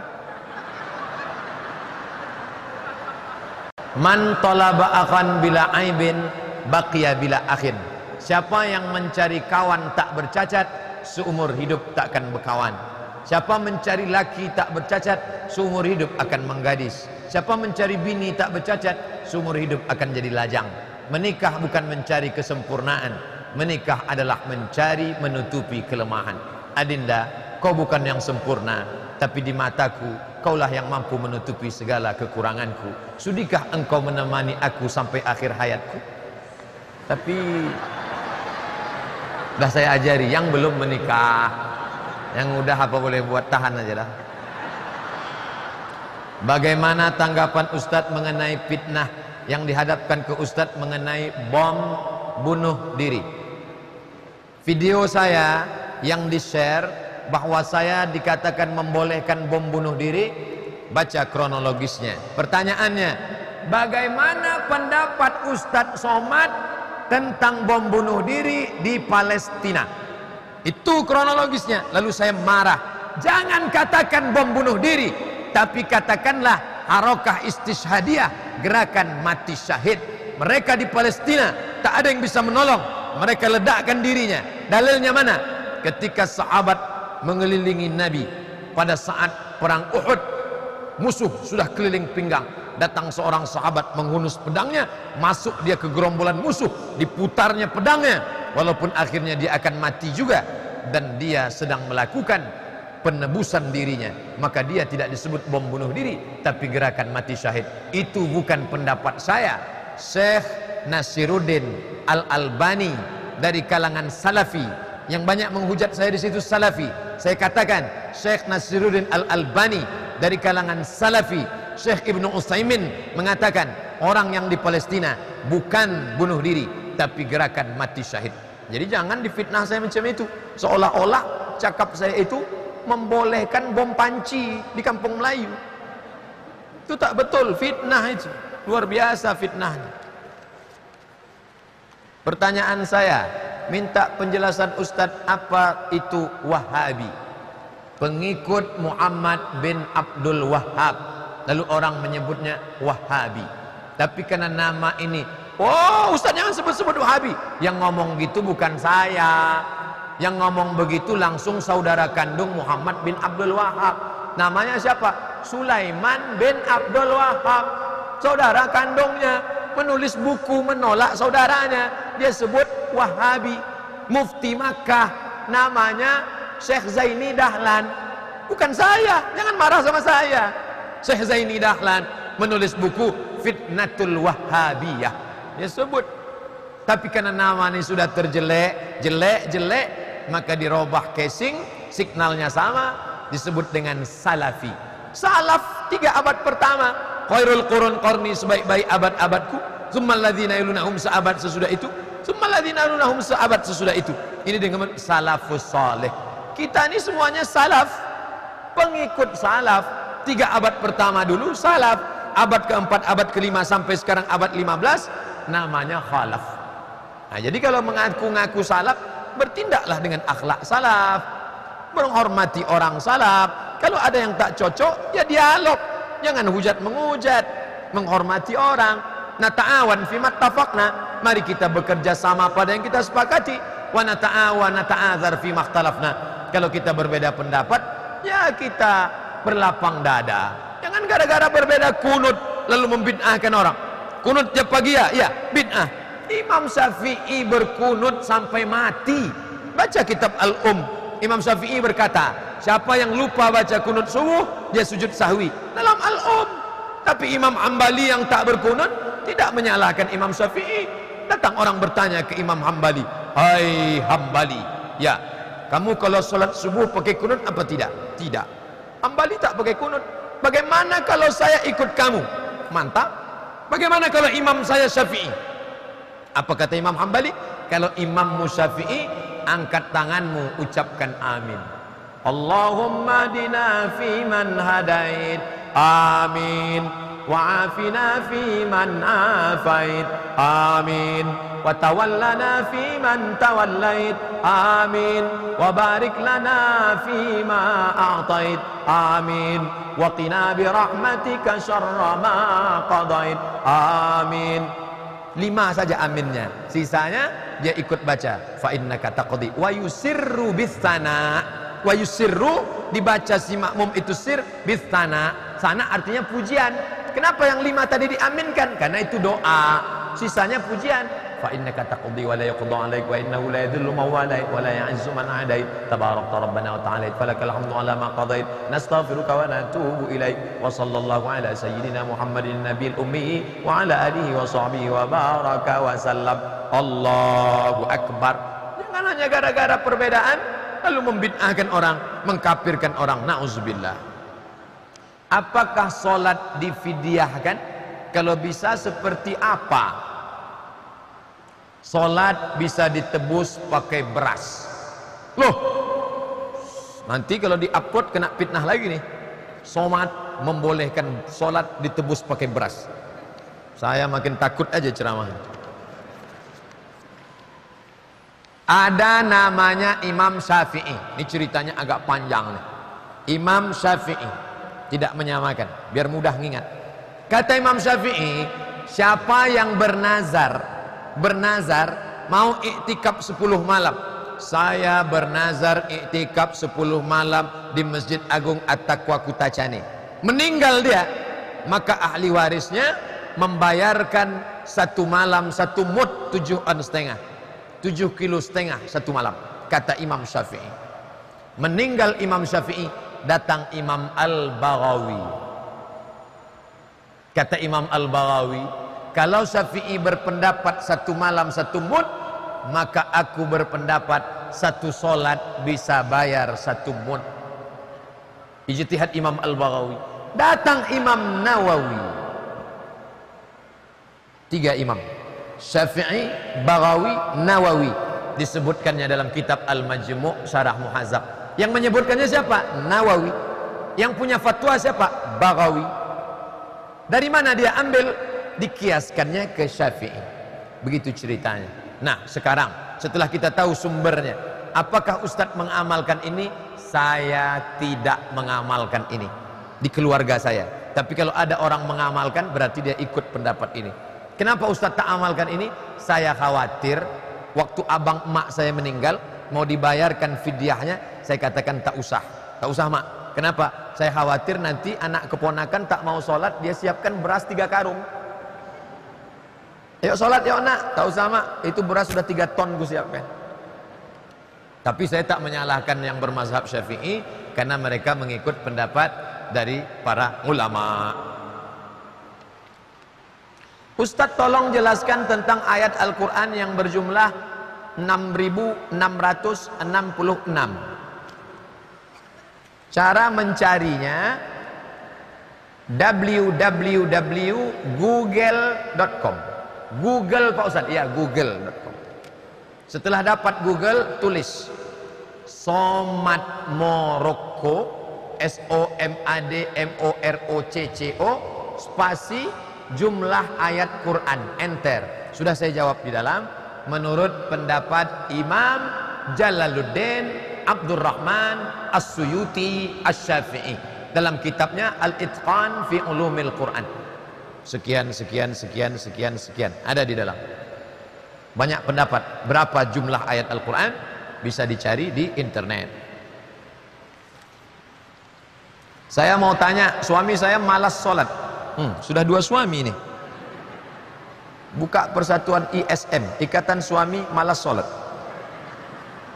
Man talaba akhan bila aibin baqiya bila akhin. Siapa yang mencari kawan tak bercacat, seumur hidup takkan berkawan. Siapa mencari laki tak bercacat, seumur hidup akan menggadis. Siapa mencari bini tak bercacat, seumur hidup akan jadi lajang. Menikah bukan mencari kesempurnaan, menikah adalah mencari menutupi kelemahan. Adinda, kau bukan yang sempurna, tapi di mataku kaulah yang mampu menutupi segala kekuranganku. Sudikah engkau menemani aku sampai akhir hayatku? Tapi dah saya ajari yang belum menikah, yang udah apa boleh buat, tahan aja lah. Bagaimana tanggapan Ustadz mengenai fitnah yang dihadapkan ke Ustadz mengenai bom bunuh diri? Video saya yang di-share bahwa saya dikatakan membolehkan bom bunuh diri, baca kronologisnya. Pertanyaannya, bagaimana pendapat Ustadz Somad tentang bom bunuh diri di Palestina? Itu kronologisnya. Lalu saya marah, jangan katakan bom bunuh diri, tapi katakanlah harokah istishhadiyah, gerakan mati syahid. Mereka di Palestina tak ada yang bisa menolong, mereka ledakkan dirinya. Dalilnya mana? Ketika sahabat mengelilingi Nabi pada saat perang Uhud, musuh sudah keliling pinggang, datang seorang sahabat menghunus pedangnya, masuk dia ke gerombolan musuh, diputarnya pedangnya, walaupun akhirnya dia akan mati juga, dan dia sedang melakukan penebusan dirinya, maka dia tidak disebut bom bunuh diri, tapi gerakan mati syahid. Itu bukan pendapat saya. Syekh Nasiruddin Al-Albani dari kalangan Salafi, yang banyak menghujat saya di situ Salafi, saya katakan Syekh Nasiruddin Al-Albani dari kalangan Salafi. Syekh Ibnu Utsaimin mengatakan orang yang di Palestina bukan bunuh diri, tapi gerakan mati syahid. Jadi jangan difitnah saya macam itu, seolah-olah cakap saya itu membolehkan bom panci di kampung Melayu. Itu tak betul, fitnah itu luar biasa fitnahnya. Pertanyaan saya, minta penjelasan Ustadz, apa itu Wahabi? Pengikut Muhammad bin Abdul Wahhab, lalu orang menyebutnya Wahabi. Tapi karena nama ini, oh Ustadz jangan sebut-sebut Wahabi. Yang ngomong gitu bukan saya, yang ngomong begitu langsung saudara kandung Muhammad bin Abdul Wahhab. Namanya siapa? Sulaiman bin Abdul Wahhab, saudara kandungnya, menulis buku menolak saudaranya, dia sebut Wahabi. Mufti Makkah namanya Syekh Zaini Dahlan, bukan saya, jangan marah sama saya. Syekh Zaini Dahlan menulis buku Fitnatul Wahhabiyah, dia sebut. Tapi karena nama ini sudah terjelek, jelek, jelek, maka dirubah casing, signalnya sama, disebut dengan Salafi. Salaf tiga abad pertama, khairul qurun qarni, sebaik-baik abad-abadku, tsummal ladzina yalunahum, seabad sesudah itu, tsummal ladzina yalunahum, seabad sesudah itu. Ini dengan salafus saleh. Kita ini semuanya salaf, pengikut salaf. Tiga abad pertama dulu salaf, abad keempat, abad kelima sampai sekarang abad lima belas namanya khalaf. Nah, jadi kalau mengaku-ngaku salaf, bertindaklah dengan akhlak salaf, menghormati orang salaf. Kalau ada yang tak cocok, ya dialog, jangan hujat menghujat, menghormati orang. Nah, ta'awan fi mattafaqna, mari kita bekerja sama pada yang kita sepakati. Wa nata'awan nata'adzar fi makhtalafna. Kalau kita berbeda pendapat, ya kita berlapang dada. Jangan gara-gara berbeda kunut lalu membid'ahkan orang. Kunut tiap pagi ya, ya bid'ah. Imam Syafi'i berkunut sampai mati. Baca kitab Al-Um. Imam Syafi'i berkata, siapa yang lupa baca kunut subuh, dia sujud sahwi. Dalam Al-Um, Tapi Imam Hambali yang tak berkunut tidak menyalahkan Imam Syafi'i. Datang orang bertanya ke Imam Hambali, hai Hambali, ya kamu kalau sholat subuh pakai kunut apa tidak? Tidak. Hambali tak pakai kunut. Bagaimana kalau saya ikut kamu? Mantap. Bagaimana kalau imam saya Syafi'i? Apa kata Imam Hambali? Kalau imammu Syafi'i, angkat tanganmu, ucapkan amin. Allahumma dina fi man hadait, amin. Wa'afina fi man afait, amin. Wa tawallana fi man tawallait, amin. Wa barik lana fi ma a'tait, amin. Wa qina bi rahmatika syarra ma qadait, amin. Lima saja aminnya, sisanya dia ikut baca. Fa innaka taqdi wa yusirru bis-sana. Wa yusirru dibaca si makmum itu sir bis-sana. Sana artinya pujian. Kenapa yang lima tadi diaminkan? Karena itu doa, sisanya pujian. Fa innaka taqdi wa la yuqda 'alaik wa innahu la yadhillu man walait wa la ya'izzu man 'adait tabarakta rabbana wa ta'ala falakal hamdu 'ala ma qadait nastaghfiruka wa natubu ilaik wa sallallahu ala sayyidina Muhammadin nabiyil ummi wa ala alihi wa sahbihi wa baraka wa sallam. Allahu akbar. Jangan hanya gara-gara perbedaan lalu membid'ahkan orang, mengkafirkan orang. Nauzubillah. Apakah solat difidyahkan? Kalau bisa seperti apa? Solat bisa ditebus pakai beras. Loh, nanti kalau di-upload kena fitnah lagi nih. Somat membolehkan solat ditebus pakai beras. Saya makin takut aja ceramah. Ada namanya Imam Syafi'i. Ini ceritanya agak panjang nih. Imam Syafi'i tidak menyamakan, biar mudah ngingat. Kata Imam Syafi'i, siapa yang bernazar bernazar mau iktikaf sepuluh malam, saya bernazar iktikaf sepuluh malam di Masjid Agung At-Taqwa Kutacani, meninggal dia, maka ahli warisnya membayarkan satu malam satu mud tujuh on setengah, tujuh kilo setengah satu malam. Kata Imam Syafi'i. Meninggal Imam Syafi'i, datang Imam Al-Baghawi. Kata Imam Al-Baghawi, kalau Syafi'i berpendapat satu malam satu mud, maka aku berpendapat satu solat bisa bayar satu mud. Ijtihad Imam Al-Baghawi. Datang Imam Nawawi. Tiga imam, Syafi'i, Baghawi, Nawawi, disebutkannya dalam kitab Al-Majmu' Syarah Muhadzab. Yang menyebutkannya siapa? Nawawi. Yang punya fatwa siapa? Baghawi. Dari mana dia ambil? Dikiaskannya ke Syafi'i. Begitu ceritanya. Nah, sekarang setelah kita tahu sumbernya, apakah Ustadz mengamalkan ini? Saya tidak mengamalkan ini di keluarga saya. Tapi kalau ada orang mengamalkan, berarti dia ikut pendapat ini. Kenapa Ustadz tak amalkan ini? Saya khawatir waktu abang emak saya meninggal, mau dibayarkan fidyahnya, saya katakan tak usah. Tak usah, Mak. Kenapa? Saya khawatir nanti anak keponakan tak mau sholat, dia siapkan beras tiga karung. Yuk sholat yuk nak, tak usah Mak, itu beras sudah tiga ton gue siapkan. Tapi saya tak menyalahkan yang bermazhab Syafi'i, karena mereka mengikut pendapat dari para ulama. Ustadz tolong jelaskan tentang ayat Al-Quran yang berjumlah enam ribu enam ratus enam puluh enam. Cara mencarinya w w w titik google titik com. Google Pak Ustadz, ya google titik com. Setelah dapat Google, tulis Somat Morocco, S O M A D M O R O C C O, spasi jumlah ayat Quran, enter. Sudah saya jawab di dalam, menurut pendapat Imam Jalaluddin Abdurrahman As-Suyuti Asy-Syafi'i dalam kitabnya Al-Itqan fi Ulumil Quran. Sekian, sekian, sekian, sekian, sekian. Ada di dalam. Banyak pendapat. Berapa jumlah ayat Al-Quran? Bisa dicari di internet. Saya mau tanya, suami saya malas sholat. Hmm, sudah dua suami nih. Buka Persatuan I S M, Ikatan Suami Malas Sholat.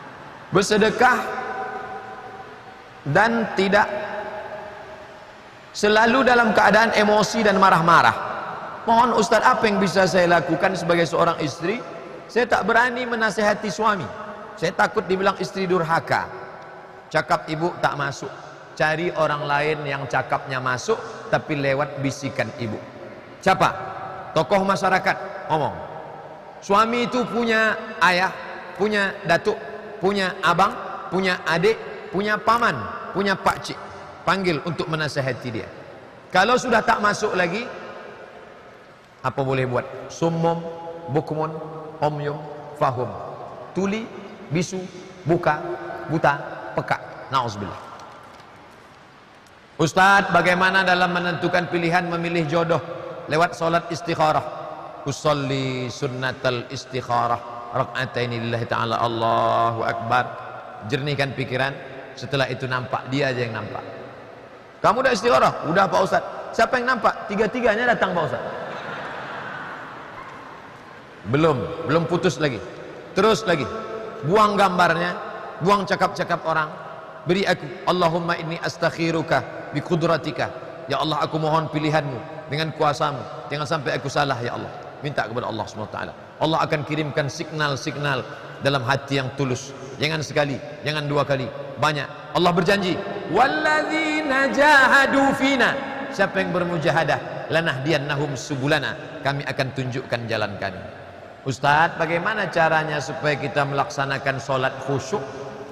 Bersedekah dan tidak selalu dalam keadaan emosi dan marah-marah. Mohon Ustadz, apa yang bisa saya lakukan sebagai seorang istri? Saya tak berani menasehati suami, saya takut dibilang istri durhaka. Cakap ibu tak masuk, cari orang lain yang cakapnya masuk tapi lewat bisikan ibu. Siapa? Tokoh masyarakat ngomong, suami itu punya ayah, punya datuk, punya abang, punya adik, punya paman, punya pakcik. Panggil untuk menasehati dia. Kalau sudah tak masuk lagi, apa boleh buat? Summum, bukmun, omyum, fahum. Tuli, bisu, buka, buta, peka. Na'udzubillah. Ustadz, bagaimana dalam menentukan pilihan memilih jodoh? Lewat solat istikharah. Usolli sunnatal istikharah rak'ataini lillahi ta'ala, Allahu Akbar. Jernihkan pikiran. Setelah itu nampak, dia aja yang nampak. Kamu udah istikharah? Udah Pak Ustadz. Siapa yang nampak? Tiga-tiganya datang Pak Ustadz. Belum, belum putus lagi. Terus lagi. Buang gambarnya, buang cakap-cakap orang. Beri aku, Allahumma inni astakhiruka bi qudratika. Ya Allah, aku mohon pilihanmu dengan kuasamu. Jangan sampai aku salah ya Allah. Minta kepada Allah subhanahu wa taala. Allah akan kirimkan signal-signal dalam hati yang tulus. Jangan sekali, jangan dua kali, banyak. Allah berjanji, walladzina jahadu fina. Siapa yang bermujahadah, lanahdiyannahum subulana. Kami akan tunjukkan jalan kami. Ustadz, bagaimana caranya supaya kita melaksanakan solat khusyuk?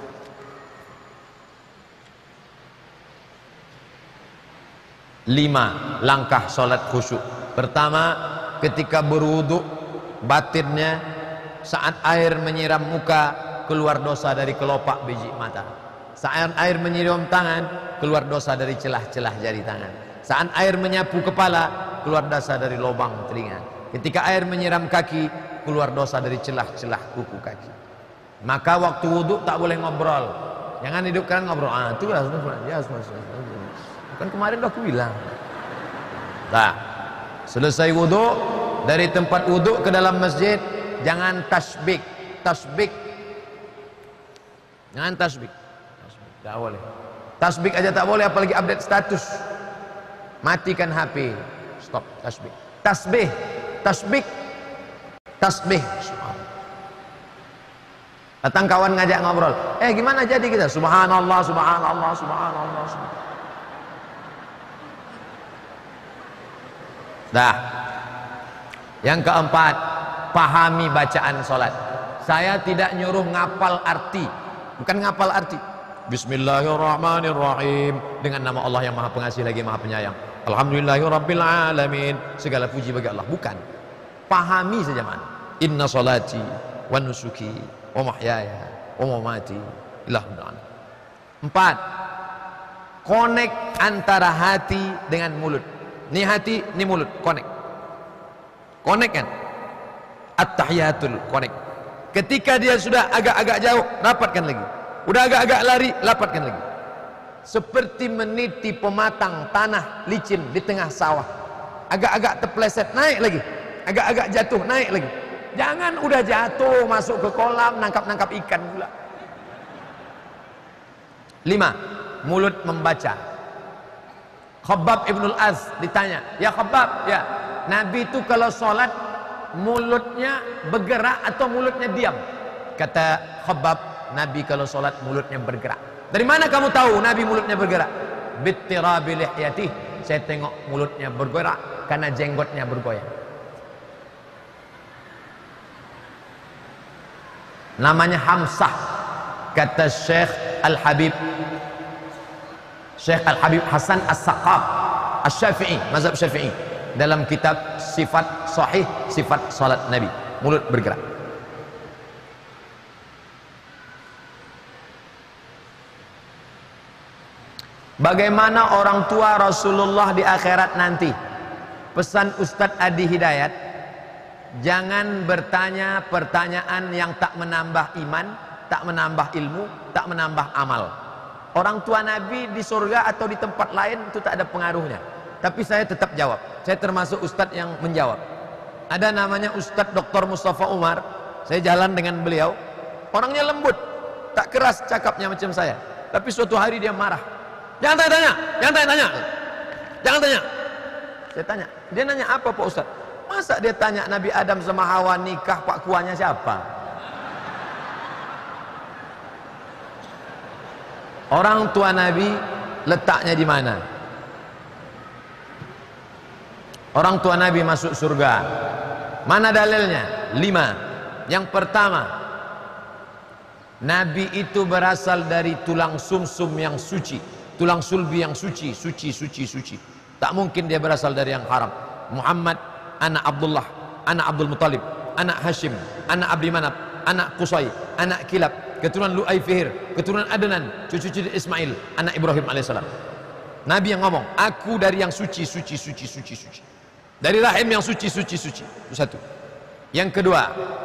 Lima langkah solat khusyuk. Pertama, ketika berwudu, batinnya saat air menyiram muka, keluar dosa dari kelopak biji mata. Saat air menyiram tangan, keluar dosa dari celah-celah jari tangan. Saat air menyapu kepala, keluar dosa dari lubang telinga. Ketika air menyiram kaki, keluar dosa dari celah-celah kuku kaki. Maka waktu wudu tak boleh ngobrol. Jangan hidupkan ngobrol. Ah, itu lah. Ya, kan kemarin udah aku bilang. Nah, selesai wudu, dari tempat wudu ke dalam masjid, jangan tasbih. Tasbih. Jangan tasbih. Tasbih tak boleh. Tasbih aja tak boleh, apalagi update status. Matikan H P. Stop tasbih. Tasbih. Tasbih. Tasbih. Datang kawan ngajak ngobrol. Eh, gimana jadi kita? Subhanallah, subhanallah, subhanallah, subhanallah. Dah. Yang keempat, pahami bacaan solat. Saya tidak nyuruh ngapal arti, bukan ngapal arti. Bismillahirrahmanirrahim, dengan nama Allah yang Maha Pengasih lagi Maha Penyayang. Alhamdulillahirabbil alamin, segala puji bagi Allah. Bukan. Pahami saja mana. Inna salati wa nusuki wa mahyaya wa mamati lillahi rabbil alamin. Empat, connect antara hati dengan mulut. Ni hati, ni mulut, connect. Connect kan? At-tahiyatul, connect. Ketika dia sudah agak-agak jauh, rapatkan lagi. Udah agak-agak lari, rapatkan lagi. Seperti meniti pematang tanah licin di tengah sawah. Agak-agak terpleset, naik lagi. Agak-agak jatuh, naik lagi. Jangan udah jatuh, masuk ke kolam, nangkap-nangkap ikan pula. Lima, mulut membaca. Khabbab ibnul Az ditanya, ya Khabbab, ya Nabi itu kalau sholat mulutnya bergerak atau mulutnya diam? Kata Khabbab, Nabi kalau sholat mulutnya bergerak. Dari mana kamu tahu Nabi mulutnya bergerak? Bittirabi lihyatih, saya tengok mulutnya bergerak karena jenggotnya bergoyang. Namanya Hamsah. Kata Syekh Al-Habib Syekh Al-Habib Hasan As-Saqaf Asy-Syafi'i, mazhab Syafi'i, dalam kitab Sifat Sahih Sifat Salat Nabi, mulut bergerak. Bagaimana orang tua Rasulullah di akhirat nanti? Pesan Ustadz Adi Hidayat, jangan bertanya pertanyaan yang tak menambah iman, tak menambah ilmu, tak menambah amal. Orang tua Nabi di surga atau di tempat lain itu tak ada pengaruhnya. Tapi saya tetap jawab. Saya termasuk ustadz yang menjawab. Ada namanya Ustadz Doktor Mustafa Umar. Saya jalan dengan beliau. Orangnya lembut, tak keras cakapnya macam saya. Tapi suatu hari dia marah. Jangan tanya-tanya, jangan tanya-tanya. Jangan tanya. Saya tanya. Dia nanya apa Pak Ustaz? Masa dia tanya Nabi Adam sama Hawa nikah pak kuahnya siapa? Orang tua Nabi letaknya di mana? Orang tua Nabi masuk surga. Mana dalilnya? Lima. Yang pertama, Nabi itu berasal dari tulang sumsum yang suci, tulang sulbi yang suci, suci, suci, suci. Tak mungkin dia berasal dari yang haram. Muhammad, anak Abdullah, anak Abdul Muttalib, anak Hashim, anak Abdi Manaf, anak Qusay, anak Kilab, keturunan Lu'ay Fihir, keturunan Adnan, cucu-cucu Ismail, anak Ibrahim alaihissalam. Nabi yang ngomong, aku dari yang suci, suci, suci, suci, suci. Dari rahim yang suci, suci, suci. Itu satu. Yang kedua,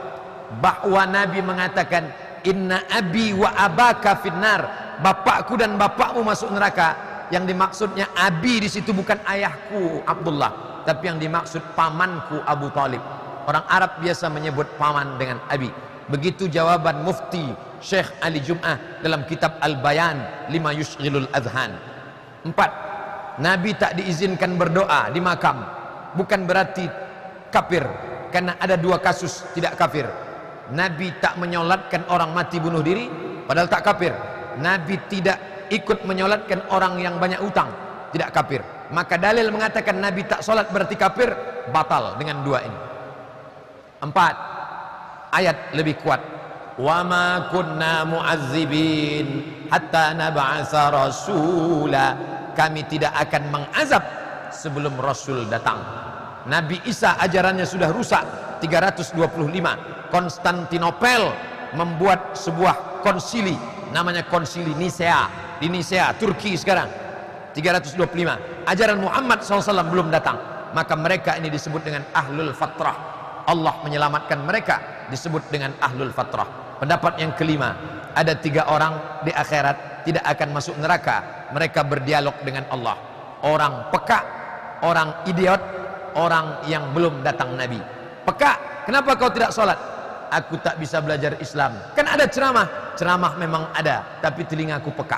bahwa Nabi mengatakan, inna abi wa abaka finnar, bapakku dan bapakmu masuk neraka. Yang dimaksudnya abi di situ bukan ayahku Abdullah, tapi yang dimaksud pamanku Abu Talib. Orang Arab biasa menyebut paman dengan abi. Begitu jawaban Mufti Syekh Ali Jum'ah dalam kitab Al-Bayan lima yushghilul adhan. Empat, Nabi tak diizinkan berdoa di makam. Bukan berarti kafir, karena ada dua kasus tidak kafir. Nabi tak menyolatkan orang mati bunuh diri, padahal tak kafir. Nabi tidak ikut menyolatkan orang yang banyak utang, tidak kafir. Maka dalil mengatakan Nabi tak solat berarti kafir, batal dengan dua ini. Empat, ayat lebih kuat. Wa ma kunna mu'azzibin hatta nab'atsa rasula. Kami tidak akan mengazab sebelum Rasul datang. Nabi Isa ajarannya sudah rusak. Tiga ratus dua puluh lima Konstantinopel membuat sebuah konsili, namanya konsili Nisea di Nisea, Turki sekarang. Tiga ratus dua puluh lima ajaran Muhammad shallallahu alaihi wasallam belum datang. Maka mereka ini disebut dengan ahlul fatrah. Allah menyelamatkan mereka, disebut dengan ahlul fatrah. Pendapat yang kelima, ada tiga orang di akhirat tidak akan masuk neraka. Mereka berdialog dengan Allah. Orang peka, orang idiot, orang yang belum datang Nabi. Peka, kenapa kau tidak sholat? Aku tak bisa belajar Islam. Kan ada ceramah. Ceramah memang ada, tapi telingaku peka.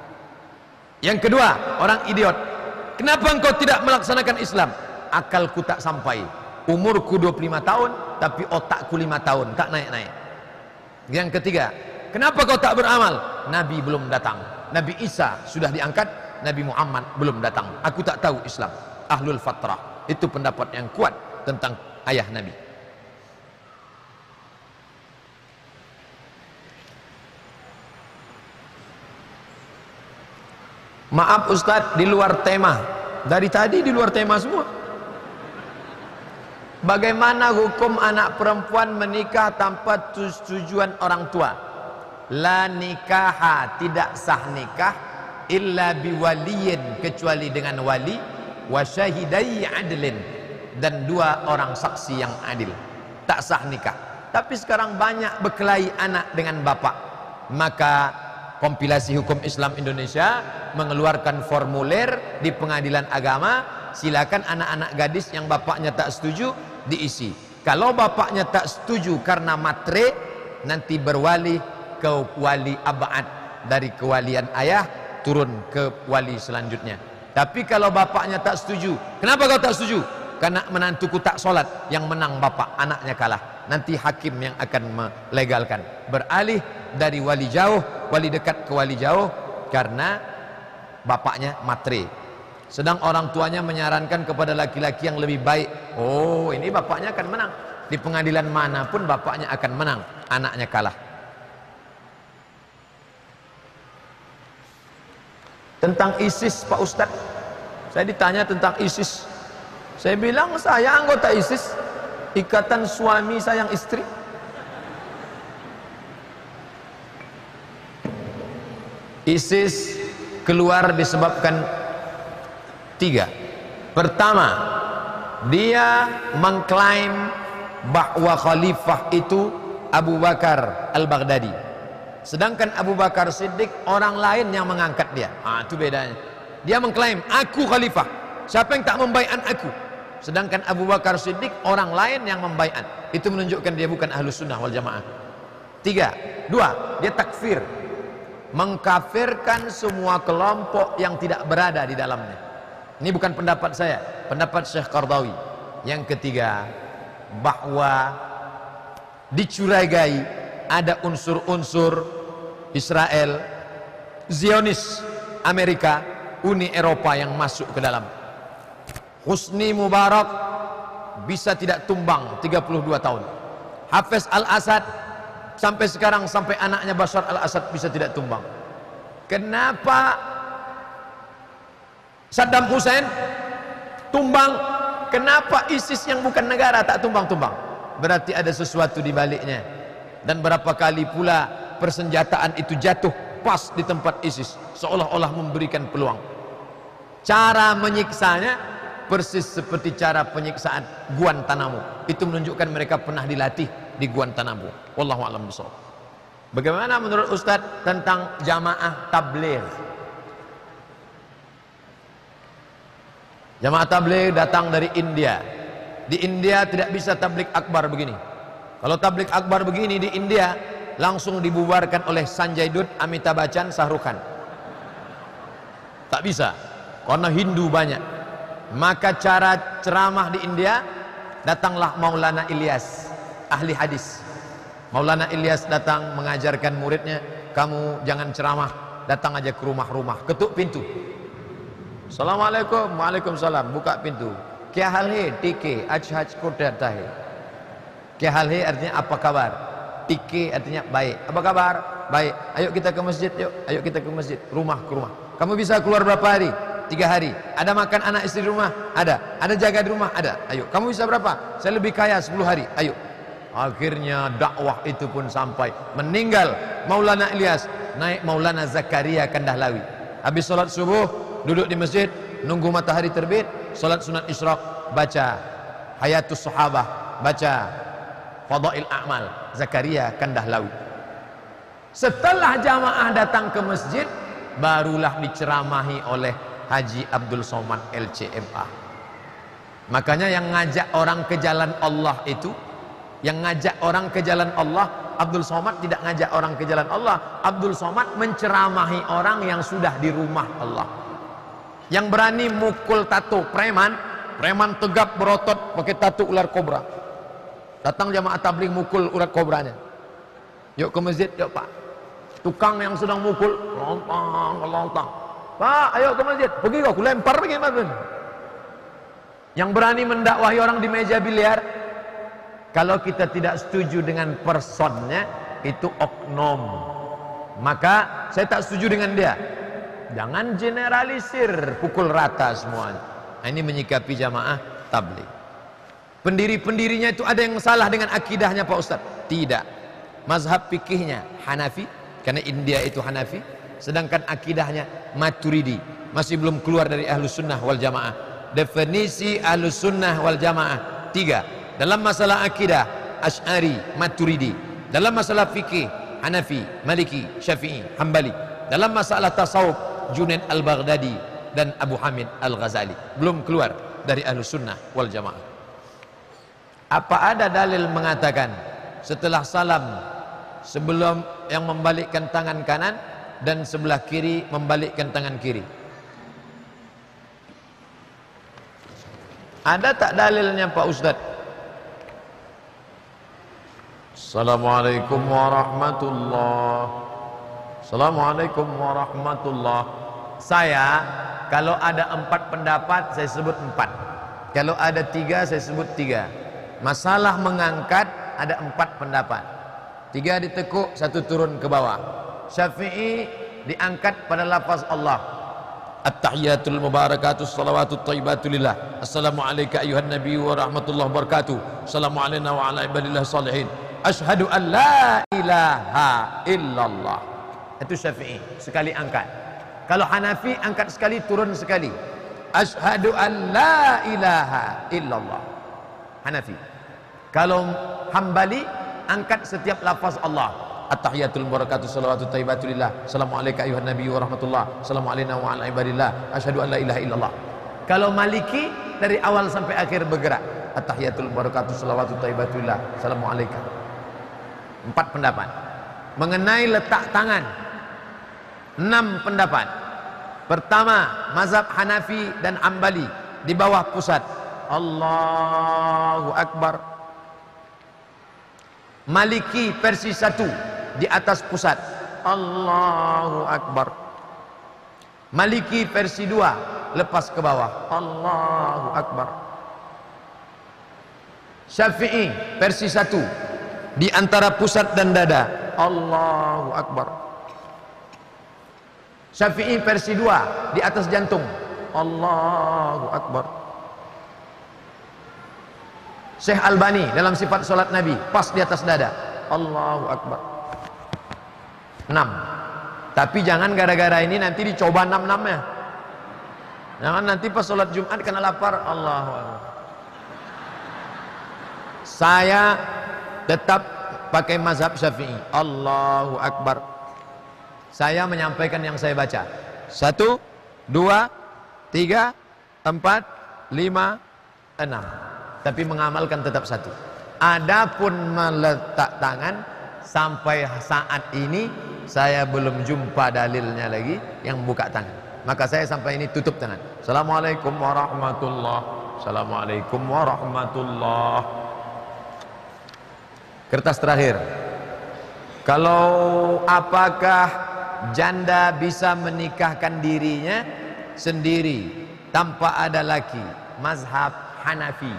Yang kedua, orang idiot. Kenapa engkau tidak melaksanakan Islam? Akalku tak sampai. Umurku dua puluh lima tahun, tapi otakku lima tahun, tak naik-naik. Yang ketiga, kenapa kau tak beramal? Nabi belum datang. Nabi Isa sudah diangkat, Nabi Muhammad belum datang. Aku tak tahu Islam. Ahlul fatrah. Itu pendapat yang kuat tentang ayah Nabi. Maaf Ustadz, di luar tema. Dari tadi di luar tema semua. Bagaimana hukum anak perempuan menikah tanpa persetujuan orang tua? La nikaha, tidak sah nikah illa biwaliyin, kecuali dengan wali, wa syahidai adlin, dan dua orang saksi yang adil. Tak sah nikah. Tapi sekarang banyak berkelahi anak dengan bapak. Maka Kompilasi Hukum Islam Indonesia mengeluarkan formulir di pengadilan agama. Silakan anak-anak gadis yang bapaknya tak setuju diisi. Kalau bapaknya tak setuju karena matre, nanti berwali ke wali abad, dari kewalian ayah turun ke wali selanjutnya. Tapi kalau bapaknya tak setuju, kenapa kau tak setuju? Karena menantuku tak sholat, yang menang bapak, anaknya kalah. Nanti hakim yang akan melegalkan. Beralih dari wali jauh, wali dekat ke wali jauh, karena bapaknya matre. Sedang orang tuanya menyarankan kepada laki-laki yang lebih baik. Oh, ini bapaknya akan menang. Di pengadilan manapun bapaknya akan menang, anaknya kalah. Tentang ISIS Pak Ustadz, saya ditanya tentang ISIS. Saya bilang saya anggota ISIS, Ikatan Suami Sayang Istri. ISIS keluar disebabkan tiga. Pertama, dia mengklaim bahwa khalifah itu Abu Bakar Al-Baghdadi, sedangkan Abu Bakar Siddiq orang lain yang mengangkat dia. Ah, itu bedanya. Dia mengklaim aku khalifah, siapa yang tak membaiat aku? Sedangkan Abu Bakar Siddiq orang lain yang membaiat. Itu menunjukkan dia bukan Ahlus Sunnah wal Jamaah. Tiga, dua, dia takfir, mengkafirkan semua kelompok yang tidak berada di dalamnya. Ini bukan pendapat saya, pendapat Syekh Qardawi. Yang ketiga, bahwa dicurigai ada unsur-unsur Israel, Zionis, Amerika, Uni Eropa yang masuk ke dalam. Husni Mubarak bisa tidak tumbang tiga puluh dua tahun. Hafiz Al-Assad sampai sekarang, sampai anaknya Bashar Al-Assad bisa tidak tumbang. Kenapa Saddam Hussein tumbang? Kenapa ISIS yang bukan negara tak tumbang-tumbang? Berarti ada sesuatu di baliknya. Dan berapa kali pula persenjataan itu jatuh pas di tempat ISIS, seolah-olah memberikan peluang. Cara menyiksanya persis seperti cara penyiksaan Guantanamo. Itu menunjukkan mereka pernah dilatih di Guantanamo. Wallahu a'lam bishawab. Bagaimana menurut Ustadz tentang jamaah tabligh? Jamaah tabligh datang dari India. Di India tidak bisa tabligh akbar begini. Kalau tabligh akbar begini di India, langsung dibubarkan oleh Sanjay Dutt, Amitabh Bachchan, Shah Rukh Khan. Tak bisa, karena Hindu banyak. Maka cara ceramah di India, datanglah Maulana Ilyas, ahli hadis. Maulana Ilyas datang mengajarkan muridnya, kamu jangan ceramah, datang aja ke rumah-rumah, ketuk pintu. Assalamualaikum, waalaikumsalam, buka pintu. Kya hal hai? Tike, aj haj ko data hai. Kya hal hai artinya apa kabar? Tike artinya baik. Apa kabar? Baik. Ayo kita ke masjid, yuk. Ayo kita ke masjid, rumah ke rumah. Kamu bisa keluar berapa hari? Tiga hari. Ada makan anak istri di rumah? Ada. Ada jaga di rumah? Ada. Ayo. Kamu bisa berapa? Saya lebih kaya sepuluh hari. Ayo. Akhirnya dakwah itu pun sampai. Meninggal Maulana Ilyas, naik Maulana Zakaria Kandahlawi. Habis sholat subuh, duduk di masjid, nunggu matahari terbit, salat sunat isyraq, baca Hayatus Sahabah, baca Fadail A'mal, Zakaria Kandahlawi. Setelah jamaah datang ke masjid, barulah diceramahi oleh Haji Abdul Somad L C M A. Makanya yang ngajak orang ke jalan Allah itu, yang ngajak orang ke jalan Allah, Abdul Somad tidak ngajak orang ke jalan Allah. Abdul Somad menceramahi orang yang sudah di rumah Allah. Yang berani mukul tato preman, preman tegap berotot pakai tato ular kobra. Datang jamaah tabligh mukul ular kobranya. Yuk ke masjid, yuk Pak. Tukang yang sedang mukul, lontang, lontang. Pak, ayo ke masjid. Pergi kau, aku lempar bagaimana? Yang berani mendakwahi orang di meja biliar, kalau kita tidak setuju dengan personnya, itu oknum. Maka saya tak setuju dengan dia. Jangan generalisir, pukul rata semuanya. Nah, ini menyikapi jamaah tabligh. Pendiri-pendirinya itu ada yang salah dengan akidahnya Pak Ustadz? Tidak. Mazhab fikihnya Hanafi, karena India itu Hanafi. Sedangkan akidahnya Maturidi. Masih belum keluar dari Ahlus Sunnah wal Jamaah. Definisi Ahlus Sunnah wal Jamaah tiga. Dalam masalah akidah, Asy'ari, Maturidi. Dalam masalah fikih, Hanafi, Maliki, Syafi'i, Hambali. Dalam masalah tasawuf, Junaid Al-Baghdadi dan Abu Hamid Al-Ghazali. Belum keluar dari Ahlus Sunnah wal Jamaah. Apa ada dalil mengatakan setelah salam, sebelum yang membalikkan tangan kanan dan sebelah kiri membalikkan tangan kiri? Ada tak dalilnya Pak Ustadz? Assalamualaikum warahmatullahi. Assalamualaikum warahmatullah. Saya kalau ada empat pendapat saya sebut empat. Kalau ada tiga saya sebut tiga. Masalah mengangkat ada empat pendapat. Tiga ditekuk, satu turun ke bawah. Syafi'i diangkat pada lafaz Allah. At-tahiyatul mubarakatus salawatut thayyibatulillah. Assalamualaikum ayuhan nabi wa rahmatullahi wabarakatuh. Assalamualaikum wa ala ibadillah salihin. Ashhadu an la ilaha illallah. Itu Syafi'i, sekali angkat. Kalau Hanafi angkat sekali, turun sekali. Ashhadu an la ilaha illallah. Hanafi. Kalau Hambali angkat setiap lafaz Allah. At-tahiyatul mubarakatuh salawatut thayyibatulillah. Assalamualaikum ayuhan nabi wa rahmatullah. Assalamualaikum wa ala ibadillah. Asyhadu an la ilaha illallah. Kalau Maliki dari awal sampai akhir bergerak. At-tahiyatul mubarakatuh salawatut thayyibatulillah. Assalamualaikum. Empat pendapat. Mengenai letak tangan, enam pendapat. Pertama, mazhab Hanafi dan Ambali di bawah pusat. Allahu Akbar. Maliki versi satu di atas pusat. Allahu Akbar. Maliki versi dua lepas ke bawah. Allahu Akbar. Syafi'i versi satu di antara pusat dan dada. Allahu Akbar. Syafi'i versi dua di atas jantung. Allahu Akbar. Syekh Albani dalam sifat solat Nabi pas di atas dada. Allahu Akbar. Enam. Tapi jangan gara-gara ini nanti dicoba enam-enamnya. Jangan nanti pas solat Jumat kena lapar. Allahu Akbar. Saya tetap pakai mazhab Syafi'i. Allahu Akbar. Saya menyampaikan yang saya baca. Satu, dua, tiga, empat, lima, enam. Tapi mengamalkan tetap satu. Adapun meletak tangan, sampai saat ini saya belum jumpa dalilnya lagi yang buka tangan. Maka saya sampai ini tutup tangan. Assalamualaikum warahmatullahi wabarakatuh. Assalamualaikum warahmatullahi wabarakatuh. Kertas terakhir. Kalau apakah janda bisa menikahkan dirinya sendiri tanpa ada laki? Mazhab Hanafi.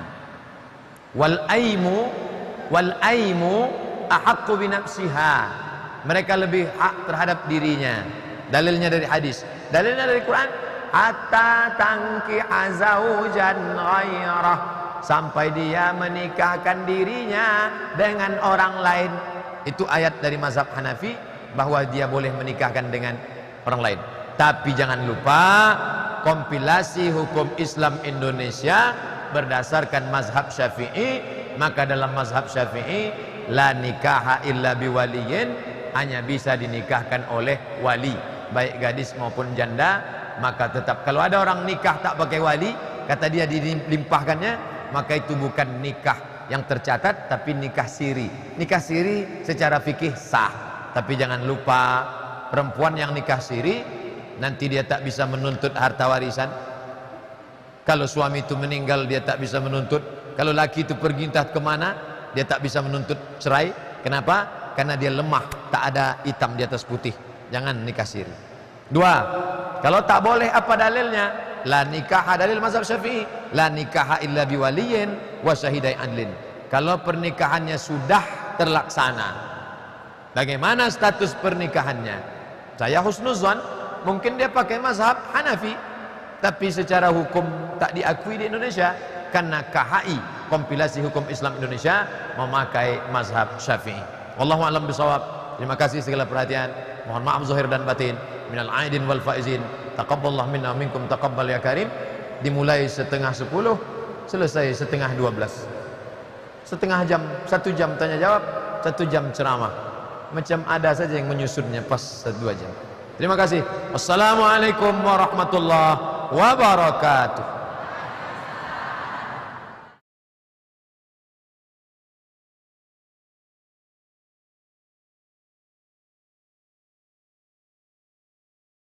Wal aimu wal aimu ahaqqu bi nafsiha. Mereka lebih hak terhadap dirinya. Dalilnya dari hadis. Dalilnya dari Quran. Hatta tankiha zaujan ghairah. Sampai dia menikahkan dirinya dengan orang lain. Itu ayat dari mazhab Hanafi, bahwa dia boleh menikahkan dengan orang lain. Tapi jangan lupa, kompilasi hukum Islam Indonesia berdasarkan mazhab Syafi'i. Maka dalam mazhab Syafi'i, la nikaha illa biwaliyin, hanya bisa dinikahkan oleh wali, baik gadis maupun janda. Maka tetap kalau ada orang nikah tak pakai wali, kata dia dilimpahkannya, maka itu bukan nikah yang tercatat, tapi nikah siri. Nikah siri secara fikih sah. Tapi jangan lupa, perempuan yang nikah siri nanti dia tak bisa menuntut harta warisan. Kalau suami itu meninggal, dia tak bisa menuntut. Kalau laki itu pergi entah kemana, dia tak bisa menuntut cerai. Kenapa? Karena dia lemah, tak ada hitam di atas putih. Jangan nikah siri. Dua, kalau tak boleh, apa dalilnya? La nikaha, dalil mazhab Syafi'i, la nikaha illa biwaliyin wa syahidai adlin. Kalau pernikahannya sudah terlaksana, bagaimana status pernikahannya? Saya husnuzan, mungkin dia pakai mazhab Hanafi, tapi secara hukum tak diakui di Indonesia, karena K H I, kompilasi hukum Islam Indonesia, memakai mazhab Syafi'i. Wallahu a'lam bishawab. Terima kasih segala perhatian. Mohon maaf zahir dan batin. Minal aidin wal faizin. Taqabbalallahu minna minkum taqabbal ya karim. Dimulai setengah sepuluh, selesai setengah dua belas. Setengah jam, satu jam tanya jawab, satu jam ceramah. Macam ada saja yang menyusunnya pas dua jam. Terima kasih. Wassalamualaikum warahmatullahi wabarakatuh.